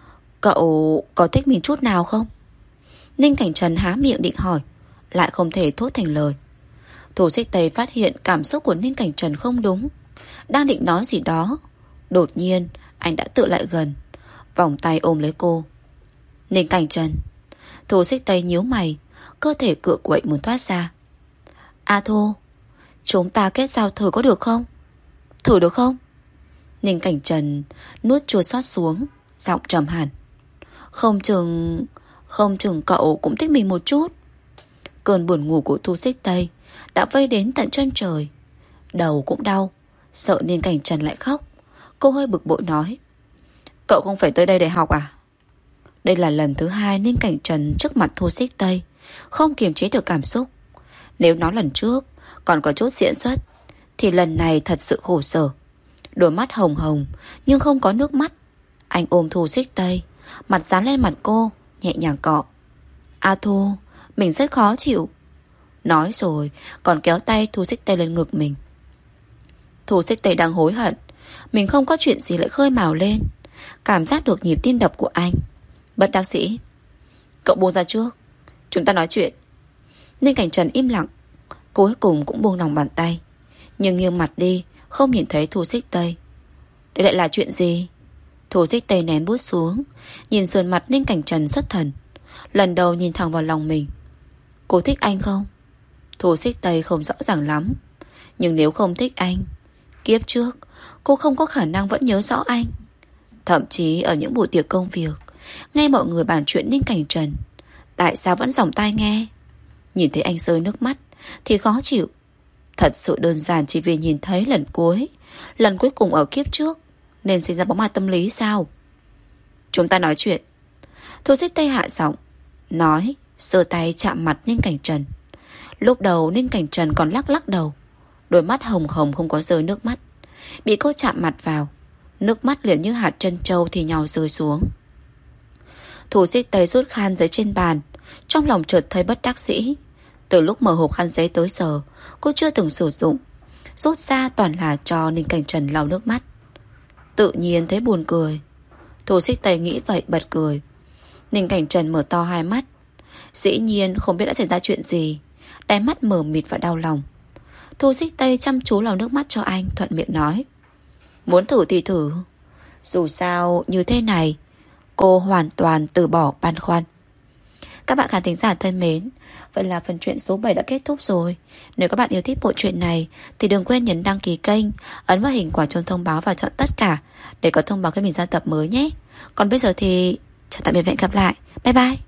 cậu có thích mình chút nào không? Ninh Cảnh Trần há miệng định hỏi, lại không thể thốt thành lời. Thu Xích Tây phát hiện cảm xúc của Ninh Cảnh Trần không đúng, đang định nói gì đó, đột nhiên anh đã tự lại gần, vòng tay ôm lấy cô. Ninh Cảnh Trần. Thu Xích Tây nhíu mày, cơ thể cựa quậy muốn thoát ra. A Thu, chúng ta kết giao thử có được không? Thử được không? Ninh Cảnh Trần nuốt chua xót xuống, giọng trầm hẳn. Không chừng cậu cũng thích mình một chút. Cơn buồn ngủ của Thu Xích Tây đã vây đến tận chân trời. Đầu cũng đau, sợ Ninh Cảnh Trần lại khóc. Cô hơi bực bội nói. Cậu không phải tới đây để học à? Đây là lần thứ hai Ninh Cảnh Trần trước mặt Thu Xích Tây không kiềm chế được cảm xúc. Nếu nói lần trước còn có chút diễn xuất, thì lần này thật sự khổ sở. Đôi mắt hồng hồng nhưng không có nước mắt. Anh ôm Thu Xích Tây, mặt dán lên mặt cô, nhẹ nhàng cọ. A Thu, mình rất khó chịu. Nói rồi còn kéo tay Thu Xích Tây lên ngực mình. Thu Xích Tây đang hối hận mình không có chuyện gì lại khơi mào lên, cảm giác được nhịp tim đập của anh. Bất đắc dĩ. Cậu buông ra trước, chúng ta nói chuyện. Ninh Cảnh Trần im lặng, cuối cùng cũng buông lòng bàn tay, nhưng nghiêng mặt đi, không nhìn thấy Thu Xích Tây. Đây lại là chuyện gì? Thu Xích Tây nén bút xuống, nhìn sườn mặt Ninh Cảnh Trần xuất thần, lần đầu nhìn thẳng vào lòng mình. Cô thích anh không? Thu Xích Tây không rõ ràng lắm, nhưng nếu không thích anh, kiếp trước cô không có khả năng vẫn nhớ rõ anh. Thậm chí ở những buổi tiệc công việc, nghe mọi người bàn chuyện Ninh Cảnh Trần, tại sao vẫn dòng tai nghe? Nhìn thấy anh rơi nước mắt thì khó chịu. Thật sự đơn giản chỉ vì nhìn thấy lần cuối cùng ở kiếp trước nên sinh ra bóng ma tâm lý sao? Chúng ta nói chuyện. Thu Xích Tây hạ giọng nói, giơ tay chạm mặt Ninh Cảnh Trần. Lúc đầu Ninh Cảnh Trần còn lắc đầu, đôi mắt hồng hồng không có rơi nước mắt. Bị cô chạm mặt vào, nước mắt liền như hạt trân châu thì nhào rơi xuống. Thu Xích Tây rút khăn giấy trên bàn, trong lòng chợt thấy bất đắc dĩ. Từ lúc mở hộp khăn giấy tới giờ, cô chưa từng sử dụng, rút ra toàn là cho Ninh Cảnh Trần lau nước mắt. Tự nhiên thấy buồn cười. Thu Xích Tây nghĩ vậy bật cười. Ninh Cảnh Trần mở to hai mắt, dĩ nhiên không biết đã xảy ra chuyện gì, đáy mắt mờ mịt và đau lòng. Thu Xích Tây chăm chú lau nước mắt cho anh, thuận miệng nói. Muốn thử thì thử. Dù sao như thế này, cô hoàn toàn từ bỏ băn khoăn. Các bạn khán thính giả thân mến, vậy là phần truyện số 7 đã kết thúc rồi. Nếu các bạn yêu thích bộ truyện này thì đừng quên nhấn đăng ký kênh, ấn vào hình quả chuông thông báo và chọn tất cả để có thông báo khi mình ra tập mới nhé. Còn bây giờ thì chào tạm biệt và hẹn gặp lại. Bye bye.